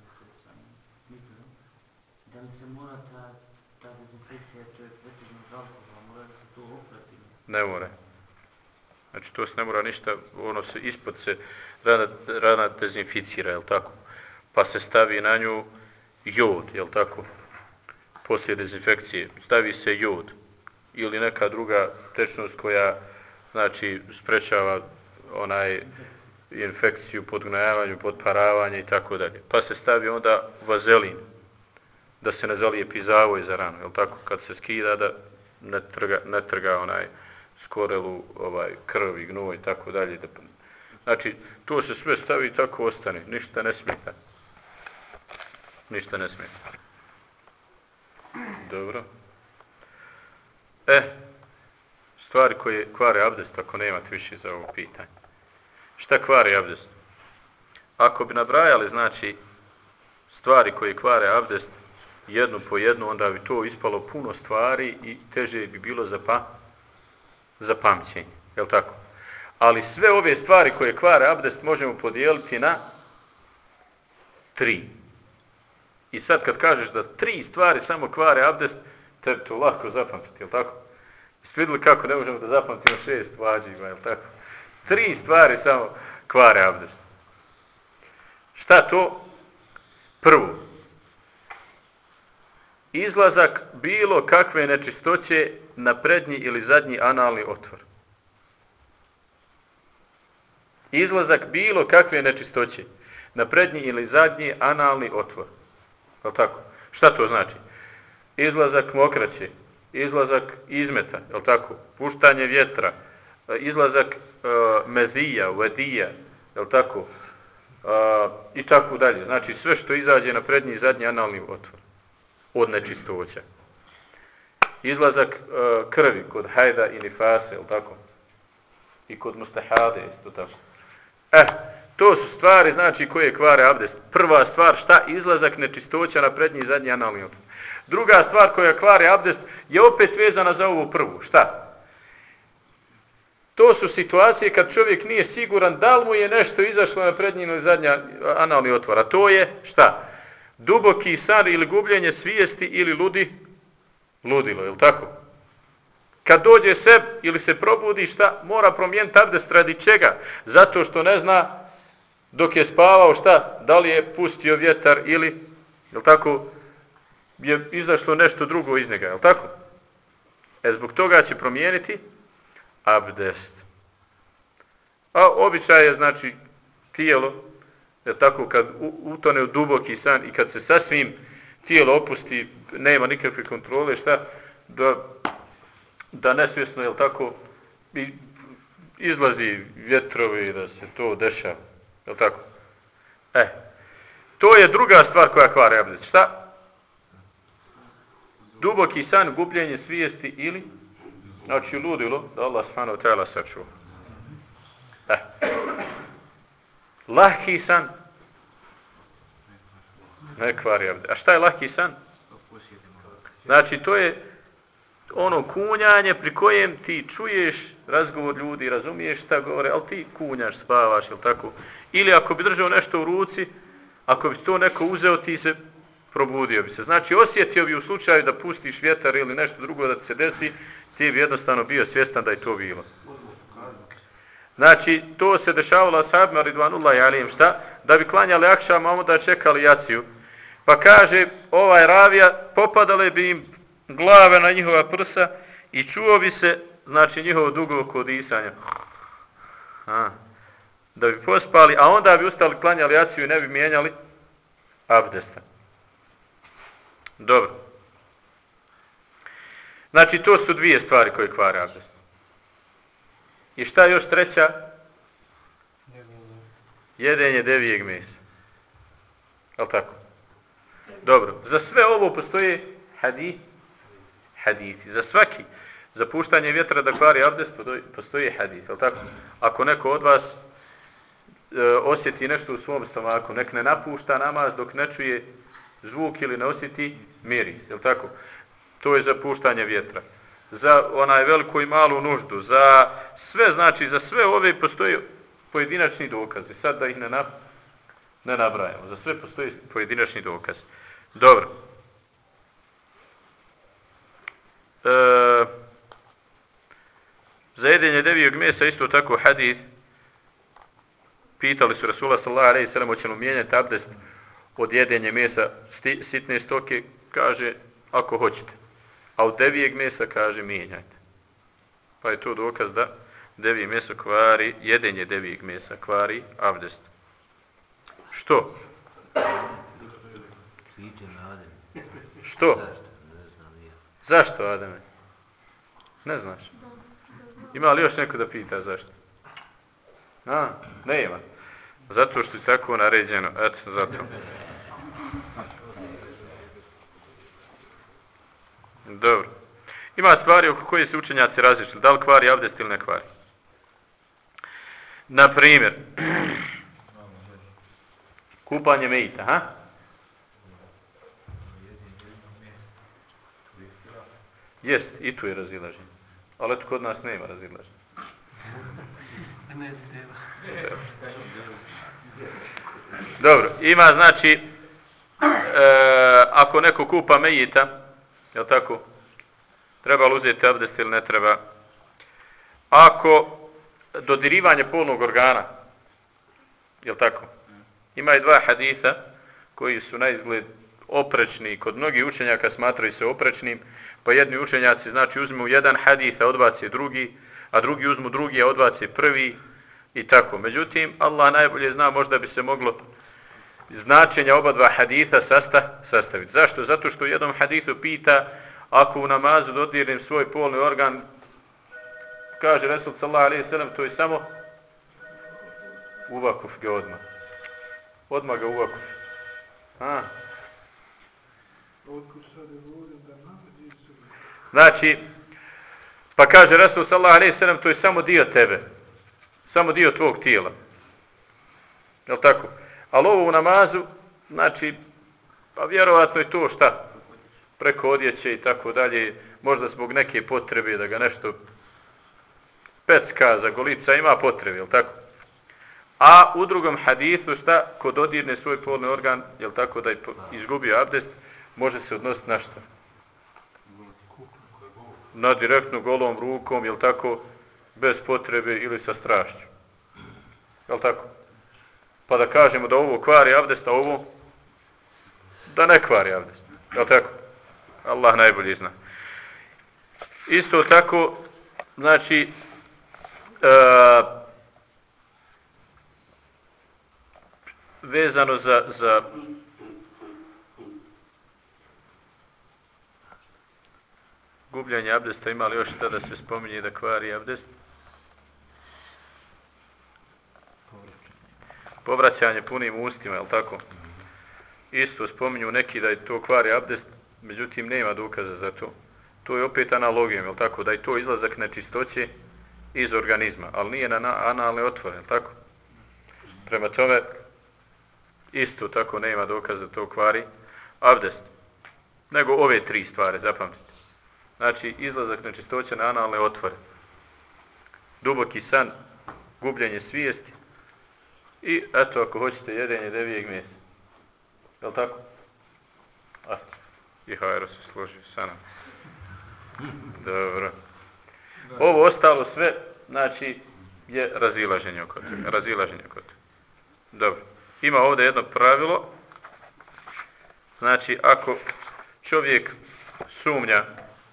G: da li se mora ta, ta dezinfekcija, to je pretežno alkohola, mora da se to oprati?
A: Ne mora. Znači to se ne mora ništa, ono se ispod se rana, rana dezinficira, je li tako? Pa se stavi na nju jod, je li tako? Poslije dezinfekcije stavi se jod ili neka druga tečnost koja, znači, sprečava onaj infekciju, podgnajavanju, podparavanje i tako dalje. Pa se stavi onda vazelin, da se ne zalijepi zavoj za ranu, je li tako? Kad se skida da ne trga, ne trga onaj skorelu, ovaj krv i gnoj i tako dalje, da Znači, to se sve stavi i tako ostane. Ništa ne smeta. Ništa ne smeta. Dobro. E, stvari koje kvare abdest, ako nemate više za ovo pitanje. Šta kvari abdest? Ako bi nabrajali, znači, stvari koje kvare abdest jednu po jednu, onda bi to ispalo puno stvari i teže bi bilo za, pa, za pamćenje. Jel' tako? Ali sve ove stvari koje kvare abdest možemo podijeliti na tri. I sad kad kažeš da tri stvari samo kvare abdest, tebi to lako zapamtiti, jel' tako? Jeste vidjeli kako ne možemo da zapamtimo šest vađiva, jel' tako? Tri stvari samo kvare abdest. Šta to? Prvo, izlazak bilo kakve nečistoće na prednji ili zadnji analni otvor. Izlazak bilo kakve nečistoće na prednji ili zadnji analni otvor. Jel' tako? Šta to znači? Izlazak mokraće, izlazak izmeta, jel' tako? Puštanje vjetra, izlazak uh, mezija, vedija, jel' tako? Uh, I tako dalje. Znači sve što izađe na prednji i zadnji analni otvor od nečistoća. Izlazak uh, krvi kod hajda i nifase, jel' tako? I kod mustahade, isto tako. Eh, to su stvari, znači, koje kvare abdest. Prva stvar, šta? Izlazak nečistoća na prednji i zadnji analni otvor. Druga stvar koja kvari abdest je opet vezana za ovu prvu. Šta? To su situacije kad čovjek nije siguran da li mu je nešto izašlo na prednji ili zadnji analni otvor. A to je, šta? Duboki san ili gubljenje svijesti ili ludi, ludilo, je li tako? Kad dođe seb ili se probudi, šta? Mora promijeniti abdest radi čega? Zato što ne zna dok je spavao, šta? Da li je pustio vjetar ili, je li tako, je izašlo nešto drugo iz njega, je li tako? E zbog toga će promijeniti abdest. A običaj je, znači, tijelo, je tako, kad utone u duboki san i kad se sasvim tijelo opusti, nema nikakve kontrole, šta? Da, da nesvjesno, je li tako, izlazi vjetrovi, da se to dešava, je li tako? E, to je druga stvar koja kvare abdest. Šta? Duboki san, gubljenje svijesti ili, znači, ludilo, da Allah subhanahu wa ta'ala sačuva. E. Lahki san, ne kvari abdest. A šta je lahki san? Znači, to je ono kunjanje pri kojem ti čuješ razgovor ljudi, razumiješ šta govore, ali ti kunjaš, spavaš, ili tako. Ili ako bi držao nešto u ruci, ako bi to neko uzeo, ti se probudio bi se. Znači, osjetio bi u slučaju da pustiš vjetar ili nešto drugo da ti se desi, ti bi jednostavno bio svjestan da je to bilo. Znači, to se dešavalo ashabima ridvanullahi alejhim, šta? Da bi klanjali akšam, a onda čekali jaciju. Pa kaže, ovaj ravija, popadale bi im glave na njihova prsa i čuo bi se, znači, njihovo duboko disanje. A, da bi pospali, a onda bi ustali, klanjali jaciju i ne bi mijenjali abdesta. Dobro. Znači, to su dvije stvari koje kvare abdest. I šta još treća? Jedenje devijeg mesa. Jel' tako? Dobro. Za sve ovo postoje hadith, hadithi. Za svaki, za puštanje vjetra da kvari abdest postoji hadith. Jel' tako? Ako neko od vas e, osjeti nešto u svom stomaku, nek ne napušta namaz dok ne čuje zvuk ili ne osjeti miris. Jel' tako? To je za puštanje vjetra. Za onaj veliku i malu nuždu, za sve, znači za sve ove postoje pojedinačni dokazi. Sad da ih ne, na, ne nabrajamo. Za sve postoji pojedinačni dokaz. Dobro. E, za jedenje devijeg mesa isto tako hadith. Pitali su Rasula sallallahu alejhi ve sellem hoće li mijenjati abdest od jedenje mesa sti, sitne stoke, kaže ako hoćete. A od devijeg mesa kaže mijenjajte. Pa je to dokaz da devije meso kvari, jedenje devijeg mesa kvari abdest. Što? Što? Zašto, Ademe? Ne znaš. Ima li još neko da pita zašto? A, nema. Zato što je tako naređeno. Eto, zato. Dobro. Ima stvari oko koje se učenjaci različili. Da li kvari abdest ili ne kvari? Na primjer, kupanje mejita, ha? Jest, i tu je razilaženje. Ali eto, kod nas nema razilaženja. Dobro, ima znači, e, ako neko kupa mejita, jel tako, treba li uzeti abdest ili ne treba? Ako dodirivanje polnog organa, jel tako, ima i dva haditha koji su na izgled oprečni, kod mnogih učenjaka smatraju se oprečnim, pa jedni učenjaci znači uzmu jedan hadith, a odbace drugi, a drugi uzmu drugi, a odbace prvi i tako. Međutim, Allah najbolje zna, možda bi se moglo značenja oba dva haditha sasta, sastaviti. Zašto? Zato što u jednom hadithu pita, ako u namazu dodirnem svoj polni organ, kaže Resul sallallahu alejhi ve sellem, to je samo uvakuf ga odmah. Odmah ga uvakuf. A. Znači, pa kaže Resul sallallahu alejhi ve sellem, to je samo dio tebe. Samo dio tvog tijela. Jel' tako? Ali ovo u namazu, znači, pa vjerovatno je to šta? Preko odjeće i tako dalje, možda zbog neke potrebe da ga nešto pecka, zagolica, ima potrebe, jel' tako? A u drugom hadithu šta? Ko dodirne svoj polni organ, jel' tako, da je izgubio abdest, može se odnositi na šta? Na direktnu golom rukom, jel' tako, bez potrebe ili sa strašću. Jel' tako? Pa da kažemo da ovo kvari abdest, a ovo da ne kvari abdest. Jel' tako? Allah najbolje zna. Isto tako, znači, e, vezano za, za gubljenje abdesta, ima li još šta da se spominje da kvari abdest? Povraćanje punim ustima, jel' tako? Isto spominju neki da je to kvari abdest, međutim nema dokaza za to. To je opet analogijom, jel' tako? Da je to izlazak nečistoće iz organizma, ali nije na analne otvore, jel' tako? Prema tome, isto tako nema dokaza da to kvari abdest. Nego ove tri stvari, zapamtite. Znači, izlazak nečistoće na analne otvore. Duboki san, gubljenje svijesti i, eto, ako hoćete, jedenje devijeg mesa. Jel' tako? A, i hajro se složio sa nam. Dobro. Ovo ostalo sve, znači, je razilaženje oko toga. Razilaženje oko toga. Dobro. Ima ovdje jedno pravilo. Znači, ako čovjek sumnja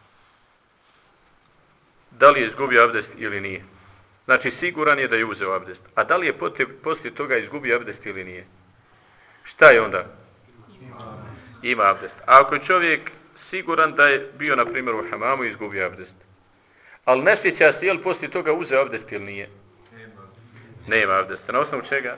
A: da li je izgubio abdest ili nije. Znači, siguran je da je uzeo abdest. A da li je poslije toga izgubio abdest ili nije? Šta je onda? Ima abdest. A ako je čovjek siguran da je bio, na primjer, u hamamu i izgubio abdest, ali ne sjeća se je li poslije toga uzeo abdest ili nije? Nema abdesta. Na osnovu čega?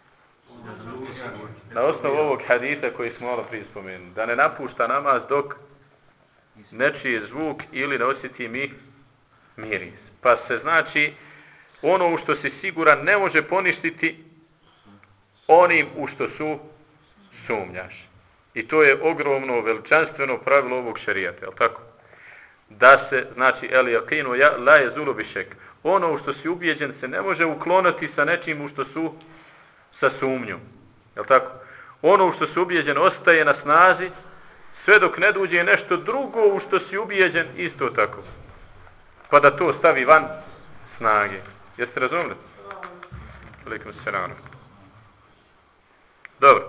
A: Na osnovu ovog haditha koji smo malo prije spomenuli. Da ne napušta namaz dok ne čuje zvuk ili ne osjeti mi miris. Pa se znači ono u što si siguran ne može poništiti onim u što su sumnjaš. I to je ogromno, veličanstveno pravilo ovog šerijata, je li tako? Da se, znači, el yaqinu la yazulu bi shak. Ono u što si ubijeđen se ne može ukloniti sa nečim u što su sa sumnjom. Je li tako? Ono u što si ubijeđen ostaje na snazi sve dok ne dođe nešto drugo u što si ubijeđen isto tako. Pa da to stavi van snage. Jeste razumeli? Alejkum selam. Dobro.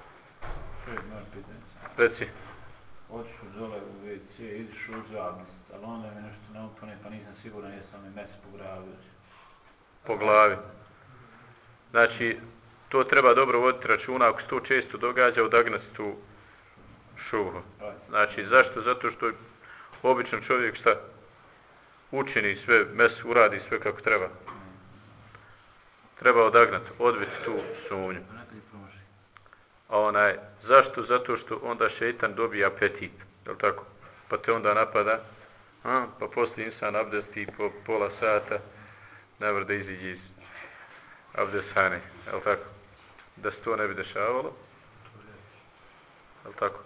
A: Reci.
H: Otišu dole u ve ce, idišu uz abdest, ali onda mi nešto ne upane, pa nisam siguran jesam li mes po glavi.
A: Po glavi. Znači, to treba dobro voditi računa, ako se to često događa, odagnati tu šubhu. Znači, zašto? Zato što običan čovjek šta? Učini sve, mes uradi sve kako treba. treba odagnati, odbiti tu sumnju. A onaj, zašto? Zato što onda šeitan dobije apetit, je li tako? Pa te onda napada, a, pa poslije insan abdesti po pola sata, ne vrde iziđi iz abdesthane, je li tako? Da se to ne bi dešavalo, je li tako?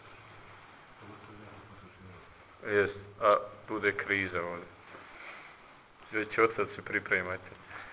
A: Jest, a bude kriza ovdje. Već od sad se pripremajte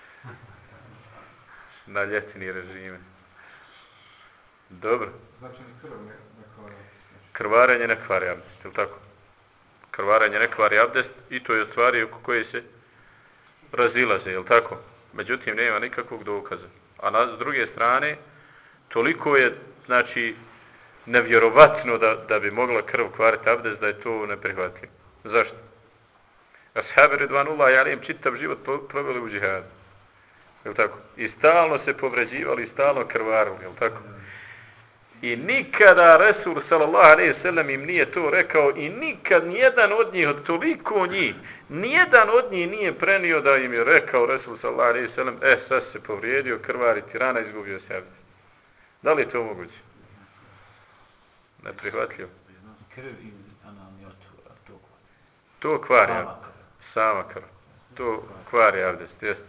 A: na ljetini režime. Dobro.
C: Znači ni krv ne, ne kvari.
A: Krvarenje ne kvari abdest, je li tako? Krvarenje ne kvari abdest i to je od stvari oko koje se razilaze, je li tako? Međutim, nema nikakvog dokaza. A na, s druge strane, toliko je, znači, nevjerovatno da, da bi mogla krv kvariti abdest, da je to neprihvatljivo. Zašto? Ashabi ridvanullahi alejhim čitav život proveli u džihadu. Je li tako? I stalno se povređivali, i stalno krvarili, je li tako? I nikada Resul sallallahu alejhi ve sellem im nije to rekao i nikad nijedan od njih, od toliko njih, nijedan od njih nije prenio da im je rekao Resul sallallahu alejhi ve sellem, e, sad se povrijedio, krvari tirana, izgubio se abdest. Da li je to moguće? Neprihvatljivo.
H: Krv iz analni otvora, to kvari.
A: To kvari,
H: Sama krv.
A: Sama krv. To kvari abdest, jest.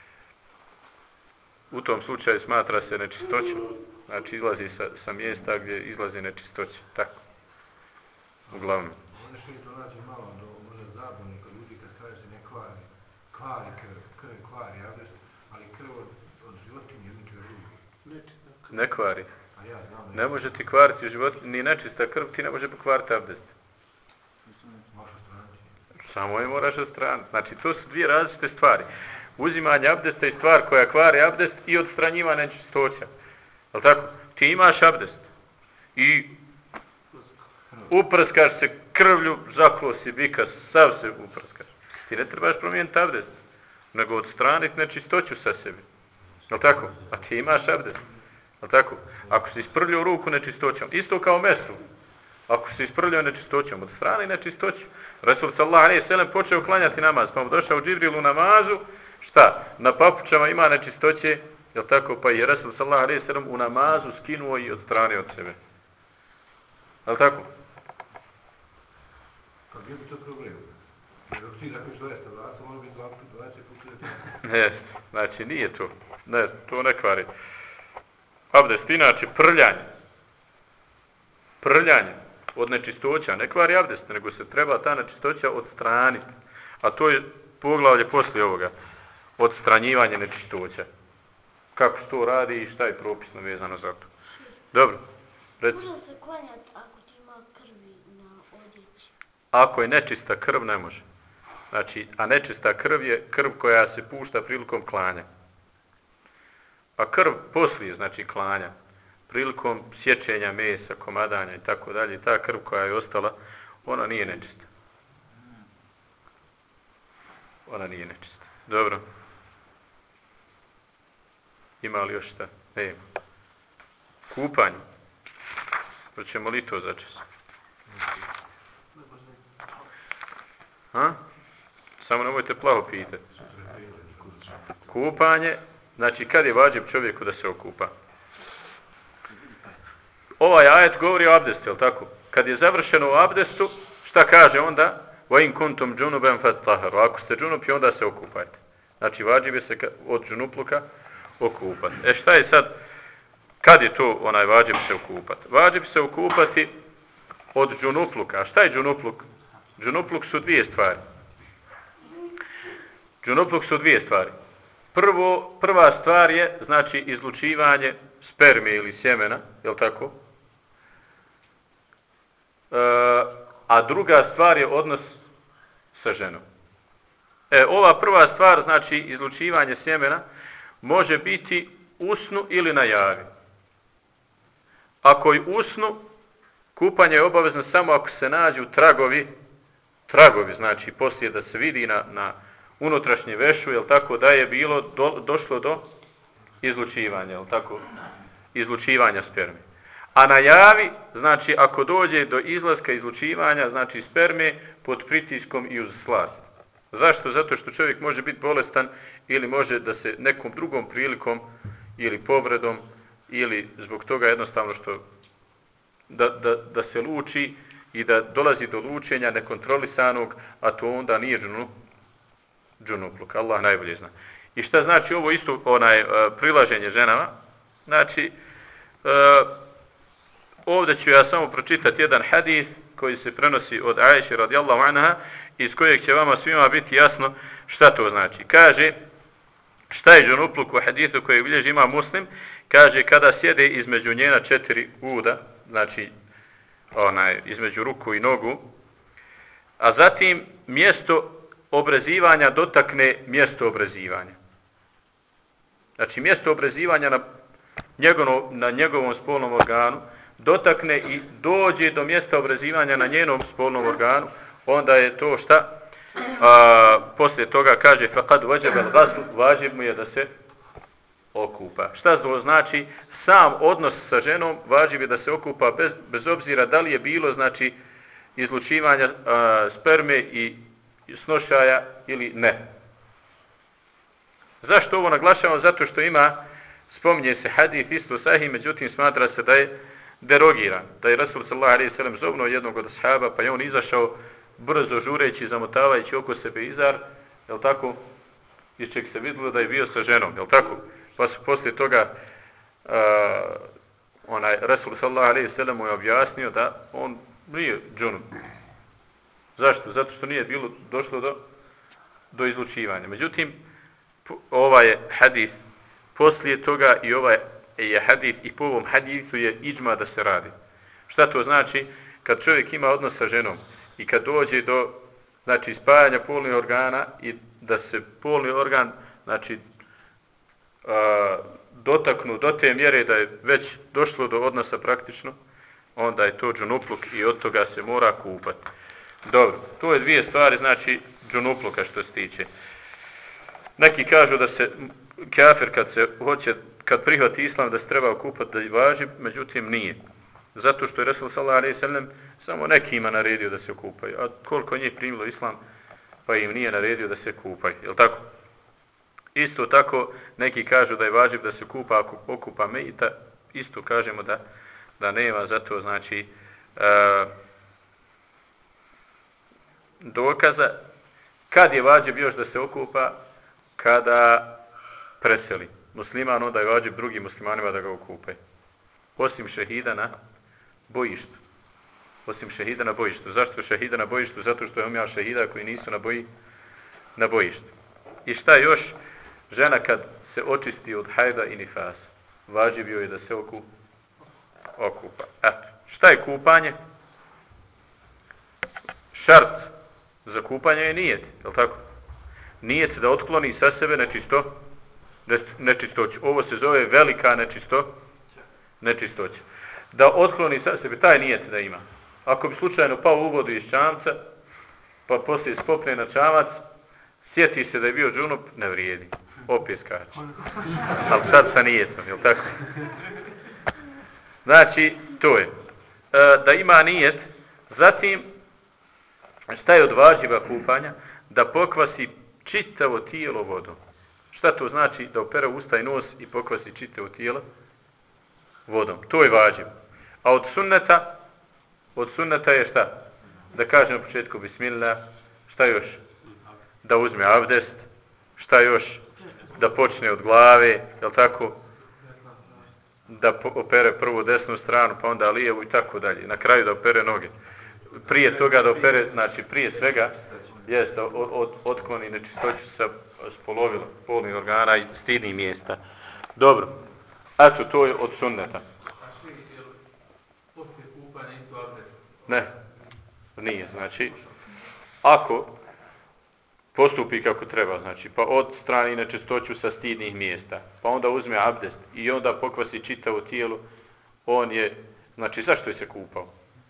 A: U tom slučaju smatra se nečistoćom. Znači izlazi sa, sa mjesta gdje izlazi nečistoća. Tako. Uglavnom.
C: Ovdje što je to nađe malo do možda zabuni kod ljudi kad kaže se ne kvari. Kvari krv, krv kvari abdest, ali krv od, od životinje nikad drugi.
A: Ne kvari.
C: A ja znam.
A: Ne može ti kvariti život, ni nečista krv ti ne može pokvariti abdest.
C: Možeš straniti.
A: Samo je moraš odstraniti. Znači to su dvije različite stvari. Uzimanje abdesta je stvar koja kvari abdest i odstranjivanje nečistoća. Jel' tako? Ti imaš abdest i uprskaš se krvlju, zaklo si bika, sav se uprskaš. Ti ne trebaš promijeniti abdest, nego odstraniti nečistoću sa sebi. Jel' tako? A ti imaš abdest. Jel' tako? Ako si isprljio ruku nečistoćom, isto kao mestu, ako si isprljio nečistoćom, odstrani nečistoću. Resul sallallahu alejhi ve sellem počeo klanjati namaz, pa mu došao u Džibril u namazu, šta? Na papučama ima nečistoće, jel' tako? Pa je Resul sallallahu alejhi ve sellem u namazu skinuo i odstranio od sebe. Jel' tako?
C: Pa gdje bi to problem? Jer dok ti napiš dvadeset vraca, može biti dvadeset puta.
A: Jest. Znači nije to. Ne, to ne kvari. Abdest, inače, prljanje. Prljanje od nečistoća, ne kvari abdest, nego se treba ta nečistoća odstraniti. A to je poglavlje poslije ovoga. Odstranjivanje nečistoća. Kako se to radi i šta je propisno vezano za to. Dobro, reci.
D: Može se klanjati ako ti ima krvi na odjeći?
A: Ako je nečista krv, ne može. Znači, a nečista krv je krv koja se pušta prilikom klanja. A krv poslije, znači klanja, prilikom sječenja mesa, komadanja i tako dalje, ta krv koja je ostala, ona nije nečista. Ona nije nečista. Dobro. Ima li još šta? Nema. Kupanje. Hoćemo li to začas? Ha? Samo nemojte plaho pitati. Kupanje, znači kad je vađib čovjeku da se okupa? Ovaj ajet govori o abdestu, je li tako? Kad je završeno u abdestu, šta kaže onda? وَإِنْ كُنْتُمْ جُنُبًا فَتَّطَهَّرُوا. Ako ste džunupi, onda se okupajte. Znači vađib je se od džunupluka okupati. E šta je sad? Kad je to onaj vađib se okupati? Vađib se okupati od džunupluka. A šta je džunupluk? Džunupluk su dvije stvari. Džunupluk su dvije stvari. Prvo, prva stvar je, znači, izlučivanje spermije ili sjemena, je li tako? E, a druga stvar je odnos sa ženom. E, ova prva stvar, znači, izlučivanje sjemena, može biti usnu ili na javi. Ako je usnu, kupanje je obavezno samo ako se nađu tragovi, tragovi, znači, poslije da se vidi na, na unutrašnje vešu, jel tako, da je bilo do, došlo do izlučivanja, jel tako, izlučivanja sperme. A na javi, znači, ako dođe do izlaska izlučivanja, znači, sperme pod pritiskom i uz slast. Zašto? Zato što čovjek može biti bolestan ili može da se nekom drugom prilikom ili povredom ili zbog toga jednostavno što da, da, da se luči i da dolazi do lučenja nekontrolisanog, a to onda nije džunu, džunupluk. Allah najbolje zna. I šta znači ovo isto onaj uh, prilaženje ženama? Znači, uh, ovdje ću ja samo pročitati jedan hadis koji se prenosi od Ajše radijallahu anha, iz kojeg će vama svima biti jasno šta to znači. Kaže, šta je džunupluk u hadisu koji bilježi ima Muslim? Kaže, kada sjede između njena četiri uda, znači onaj, između ruku i nogu, a zatim mjesto obrezivanja dotakne mjesto obrezivanja. Znači, mjesto obrezivanja na, njegovo, na njegovom spolnom organu dotakne i dođe do mjesta obrezivanja na njenom spolnom organu, onda je to šta? A, poslije toga kaže faqad wajaba al-ghusl, važib mu je da se okupa. Šta to znači? Sam odnos sa ženom važib je da se okupa bez, bez obzira da li je bilo znači izlučivanja a, sperme i snošaja ili ne. Zašto ovo naglašavamo? Zato što ima, spominje se hadis isto sahih, međutim smatra se da je derogiran. Da je Rasul sallallahu alejhi ve sellem zovnuo jednog od ashaba, pa je on izašao brzo žureći, zamotavajući oko sebe izar, je li tako? Iz čeg se vidjelo da je bio sa ženom, je li tako? Pa su poslije toga uh, onaj Rasul sallallahu alejhi ve sellem mu je objasnio da on nije džunup. Zašto? Zato što nije bilo došlo do, do izlučivanja. Međutim, ovaj je hadis poslije toga i ovaj je hadis i po ovom hadisu je iđma da se radi. Šta to znači? Kad čovjek ima odnos sa ženom i kad dođe do znači spajanja polnih organa i da se polni organ znači a, dotaknu do te mjere da je već došlo do odnosa praktično, onda je to džunupluk i od toga se mora kupati. Dobro, to je dvije stvari, znači džunupluka što se tiče. Neki kažu da se kafir kad se hoće, kad prihvati islam da se treba okupati da važi, međutim nije. Zato što je Resul sallallahu alejhi ve sellem samo nekima naredio da se okupaju. A koliko njih primilo islam, pa im nije naredio da se kupaju. Je li tako? Isto tako, neki kažu da je važib da se kupa ako okupa mejita, isto kažemo da, da nema, zato znači uh, dokaza. Kad je važib još da se okupa? Kada preseli musliman, onda je važib drugim muslimanima da ga okupaju. Osim šehida na bojištu. Osim šehida na bojištu. Zašto šehida na bojištu? Zato što je umjel šehida koji nisu na, boji, na bojištu. I šta još? Žena kad se očisti od hajda i nifasa, važib joj je da se oku, okupa. Eto. Šta je kupanje? Šart za kupanje je nijet, je li tako? Nijet da otkloni sa sebe nečisto, nečistoću. Ovo se zove velika nečisto, nečistoća. Da otkloni sa sebe, taj nijet da ima. Ako bi slučajno pao u vodu iz čamca, pa poslije spopne na čamac, sjeti se da je bio džunup, ne vrijedi. Opet skače. Ali sad sa nijetom, je li tako? Znači, to je. E, da ima nijet, zatim, šta je od važiba kupanja? Da pokvasi čitavo tijelo vodom. Šta to znači? Da opere usta i nos i pokvasi čitavo tijelo vodom. To je važib. A od sunneta, od sunneta je šta? Da kaže na početku bismillah, šta još? Da uzme abdest, šta još? Da počne od glave, je li tako? Da opere prvo desnu stranu, pa onda lijevu i tako dalje. Na kraju da opere noge. Prije toga da opere, znači prije svega, jest da od, od, otkloni nečistoću sa spolovila, polnih organa i stidnih mjesta. Dobro. Eto, to je od sunneta. Ne, nije. Znači, ako postupi kako treba, znači, pa od strane nečistoću sa stidnih mjesta, pa onda uzme abdest i onda pokvasi čitavo tijelo, on je, znači, zašto je se kupao?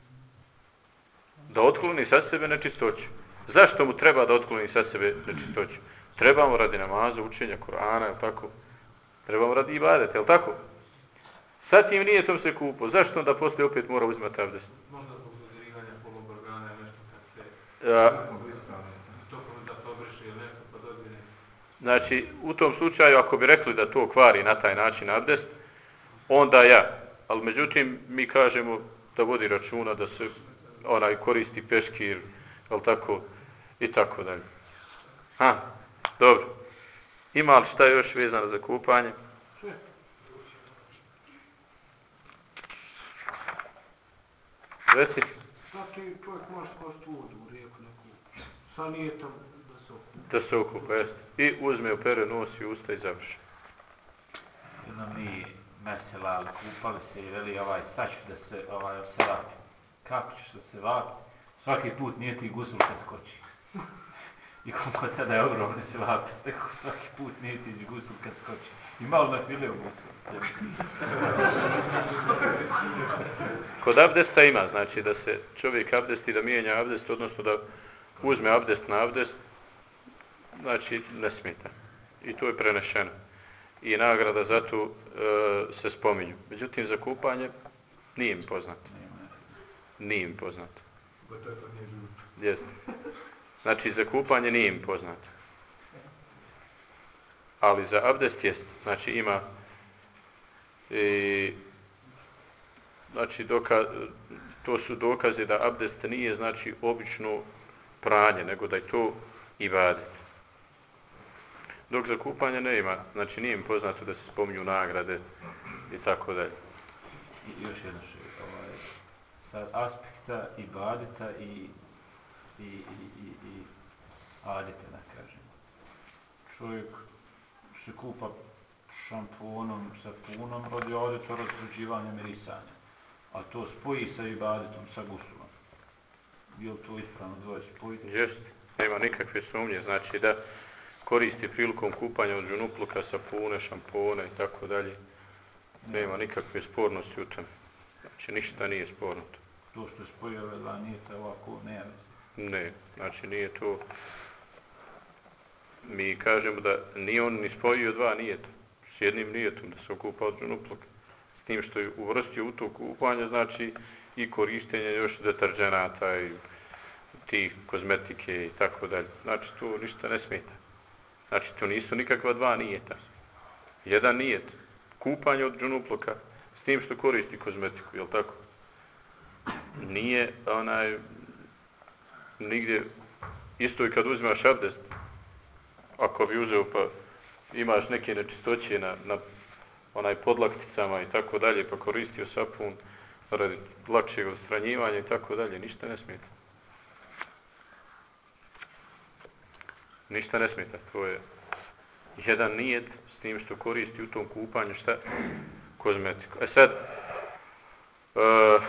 A: Da otkloni sa sebe nečistoću. Zašto mu treba da otkloni sa sebe nečistoću? Trebamo radi namaza, učenja Kur'ana, je li tako? Trebamo radi ibadeta, je li tako? Sa tim nijetom se kupao. Zašto onda poslije opet mora uzmati abdest?
C: Možda zbog dodirivanja polog organa je nešto kad se...
A: Ja.
C: Tokom da se obriše ili nešto pa dodine.
A: Znači, u tom slučaju, ako bi rekli da to kvari na taj način abdest, onda ja. Ali međutim, mi kažemo da vodi računa da se onaj koristi peškir, jel tako, i tako dalje. Ha, dobro. Ima li šta još vezano za kupanje? Reci.
E: Svaki čovjek može skošiti vodu u rijeku neku, sa nijetom da se okupa.
A: Da se okupa, jeste. I uzme, opere nos i usta i završi.
H: Jedno mi mesela, ali kupali se i veli ovaj sač da se ovaj se vapi. Kako ćeš da se vapi? Svaki put nije ti gusul kad skoči. I koliko tada je ogromno se vapi, stekao svaki put nije ti gusul kad skoči. I malo na file u gusul.
A: Kod abdesta ima, znači da se čovjek abdesti, da mijenja abdest, odnosno da uzme abdest na abdest, znači ne smeta. I to je prenešeno. I nagrada za to e, se spominju. Međutim, za kupanje nije im poznato. Nije im poznato. Jeste. Znači, za kupanje nije im poznato. Ali za abdest jest. Znači, ima i znači, doka, to su dokaze da abdest nije, znači, obično pranje, nego da je to ibadet. Dok za kupanje ne ima, znači nije im poznato da se spominju nagrade i tako dalje.
H: I još jedno što ovaj, sa aspekta ibadeta i i, i, i, i adeta, da kažem. Čovjek se kupa šamponom, sapunom, radi adeta razređivanja mirisanja. A to spoji sa ibadetom, sa gusulom. Je li to ispravno dvoje spojiti?
A: Jeste, nema nikakve sumnje. Znači da koristi prilikom kupanja od džunupluka, sapune, šampone i tako dalje. Nema nikakve spornosti u tome. Znači ništa nije sporno.
H: To što je spojio ove dva nijeta ovako nema.
A: Ne, znači nije to. Mi kažemo da nije on ni spojio dva nijeta. S jednim nijetom da se okupa od džunupluka. S tim što je uvrstio u to kupanje, znači i korištenje još deterđenata i tih kozmetike i tako dalje. Znači to ništa ne smeta. Znači to nisu nikakva dva nijeta. Jedan nijet, kupanje od džunupluka, s tim što koristi kozmetiku, jel tako? Nije onaj, nigdje, isto i kad uzmaš abdest, ako bi uzeo pa imaš neke nečistoće na, na onaj podlakticama i tako dalje, pa koristio sapun radi lakšeg odstranjivanja i tako dalje, ništa ne smeta. Ništa ne smeta, to je jedan nijet s tim što koristi u tom kupanju šta? Kozmetiku. E sad, uh,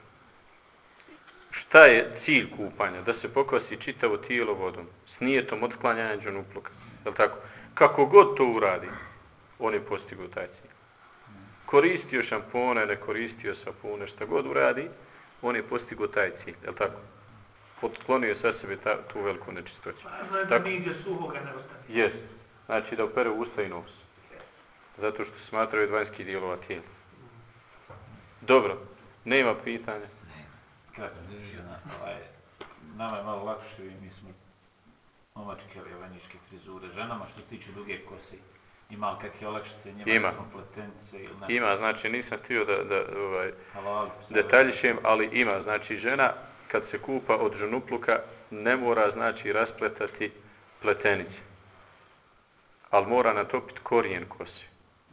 A: šta je cilj kupanja? Da se pokvasi čitavo tijelo vodom, s nijetom otklanjanja džunupluka. Jel' tako? Kako god to uradi, on je postigao taj cilj. Koristio šampone, ne koristio sapune, šta god uradi, on je postigao taj cilj. Jel' tako? Otklonio sa sebe ta, tu veliku nečistoću.
E: Važno je da niđe suhoga ne ostane.
A: Jest. Znači da opere usta i nos. Zato što smatraju od vanjskih dijelova tijela. Dobro. Nema pitanja.
H: Kako žena, ovaj, nama je malo lakše i mi smo omačke ili vanjičke frizure. Ženama što tiče duge kose, ima li kakve olakšice njima?
A: Ima.
H: Smo pletenice ili nešto?
A: Ima, znači nisam htio da, da ovaj,
H: Halal,
A: detaljišem, ali ima. Znači žena kad se kupa od džunupluka ne mora znači raspletati pletenice. Ali mora natopiti korijen kose.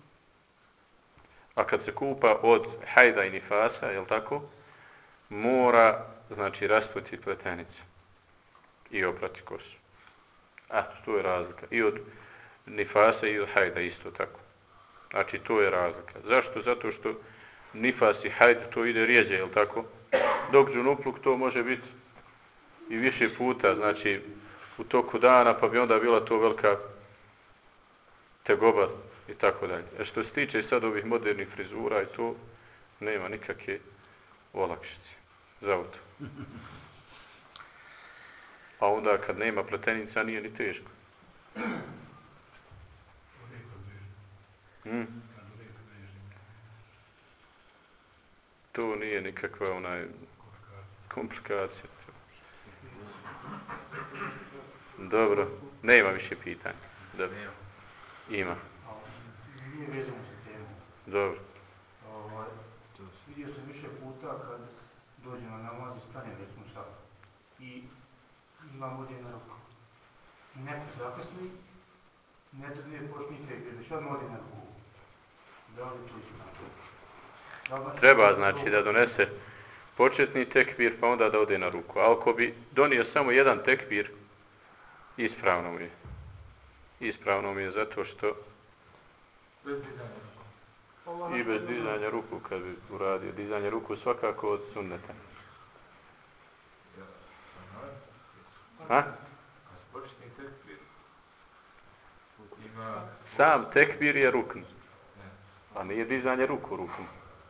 A: A kad se kupa od hajda i nifasa, jel tako, mora znači raspletati pletenice i oprati kosu. A to je razlika. I od nifasa i od hajda isto tako. Znači to je razlika. Zašto? Zato što nifas i hajd to ide rijeđe, jel tako? Dok džunupluk to može biti i više puta, znači u toku dana, pa bi onda bila to velika tegoba i tako dalje. E što se tiče sad ovih modernih frizura i to, nema nikakve olakšice za auto. A onda kad nema pletenica nije ni teško. Hmm. To nije nikakva onaj komplikacija. Dobro, nema više pitanja. Da. Ima.
E: Nije vezano sa temom.
A: Dobro.
E: Ovaj, vidio sam više puta kad dođe na namaz i stane recimo sad i imam ovdje na ruku. I neko zakasni, ne ne počne tekbir, već odmah ode na ruku. Da li to ispravno?
A: Treba znači da donese početni tekbir pa onda da ode na ruku. A ako bi donio samo jedan tekbir, ispravno mi je. Ispravno mi je zato što
C: Bez dizanja ruku.
A: i bez dizanja ruku kad bi uradio. Dizanje ruku svakako od sunneta. Ha?
C: Početni tekbir. Ima...
A: Sam tekbir je rukn. A nije dizanje ruku rukn.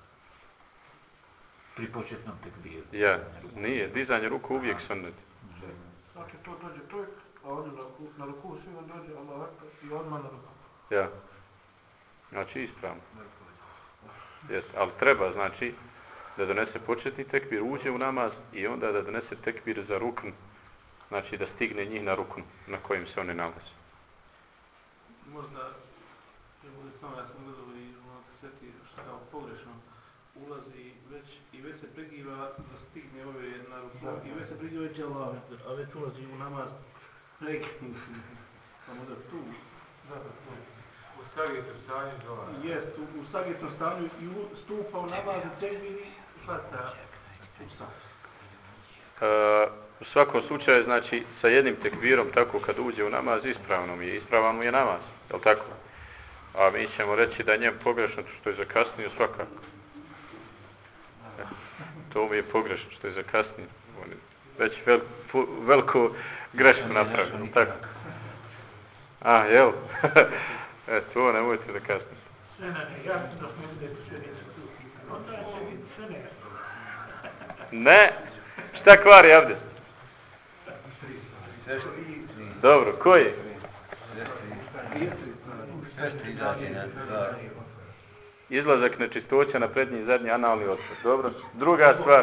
H: Pri početnom tekbiru.
A: Ja, nije. Dizanje ruku uvijek sunnet.
E: Znači to dođe čovjek, a ovdje na, na ruku svima dođe Allah i odmah na ruku.
A: Ja. Znači ispravno. Jest, ali treba znači da donese početni tekbir, uđe u namaz i onda da donese tekbir za rukn, znači da stigne njih na rukn na kojim se oni nalaze.
E: Možda, ja bude samo, ja sam gledao i ono sjeti kao pogrešno, ulazi već i već se pregiva da stigne ove na ruku da, i već se pregiva već je Allah, a već ulazi u namaz preginuti. Pa možda tu. Da, da, tu.
C: U sagjetnom stanju dolazi.
E: Jest, u, u sagjetnom stanju i u, stupa u namaz i tekbiri hvata u sad.
A: Uh, u svakom slučaju, znači, sa jednim tekbirom, tako kad uđe u namaz, ispravno mi je, ispravan mu je namaz, je li tako? A mi ćemo reći da je njem pogrešno što je zakasnio svakako. E, to mi je pogrešno što je zakasnio. On je već vel, veliku grešku napravio, je li tako? A, jel? E, to nemojte da kasnite.
E: Sve na ne, ja dok ne budete sve neće tu. Onda će biti sve ne.
A: Ne, šta kvari abdest? Dobro, koji? Izlazak nečistoća na prednji i zadnji analni otpor. Dobro. Druga stvar.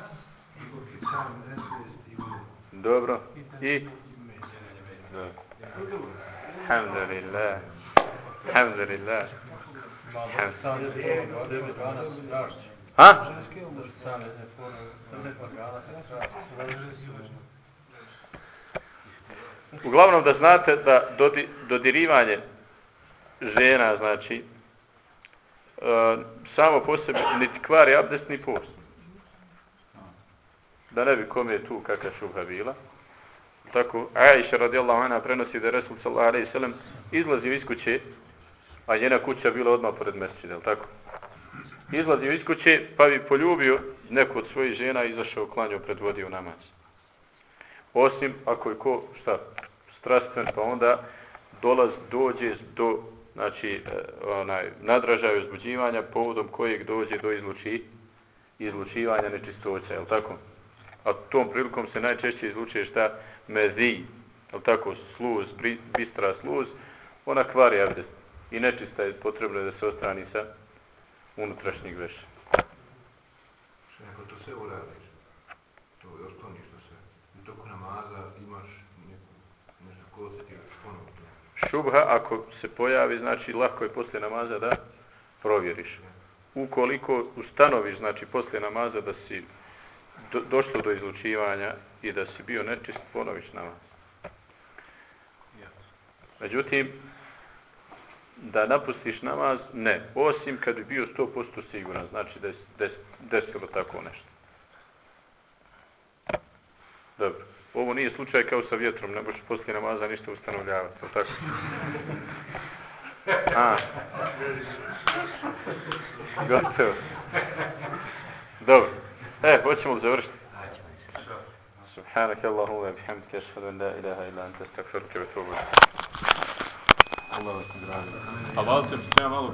A: Dobro. I? Alhamdulillah. Alhamdulillah. Ha? Uglavnom da znate da dodi, dodirivanje žena, znači, e, samo po sebi niti kvari abdest ni post. Da ne bi kome tu kakva šubha bila. Tako, Aisha radijallahu anha prenosi da je Resul sallallahu alejhi ve sellem izlazio iz kuće, a njena kuća bila odmah pored mesdžida, je li tako? Izlazio iz kuće, pa bi poljubio neku od svojih žena i izašao, klanjao, predvodio namaz. Osim ako je ko, šta, strastven, pa onda dolaz, dođe do, znači, onaj, nadražaja uzbuđivanja, povodom kojeg dođe do izluči, izlučivanja nečistoća, je li tako? A tom prilikom se najčešće izlučuje šta? Mezi, je li tako? Sluz, bistra sluz, ona kvari abdest. I nečista je potrebno da se odstrani sa unutrašnjeg veša.
C: Ako to sve uradiš, to je oskloniš to sve. U toku namaza imaš neku, nešto ko se ti ponovno to.
A: Šubha, ako se pojavi, znači lako je poslije namaza da provjeriš. Ukoliko ustanoviš, znači poslije namaza da si do, došlo do izlučivanja i da si bio nečist, ponoviš namaz. Međutim, da napustiš namaz, ne. Osim kad bi bio sto posto siguran, znači da je des, desilo tako nešto. Dobro. Ovo nije slučaj kao sa vjetrom, ne možeš poslije namaza ništa ustanovljavati, je li tako? A. Gotovo. Dobro. E, hoćemo li završiti? Subhanak Allahumma wa bihamdika ashhadu an la ilaha illa anta astaghfiruka wa atubu ilayk. Allah vas nagradi. A valte, što treba malo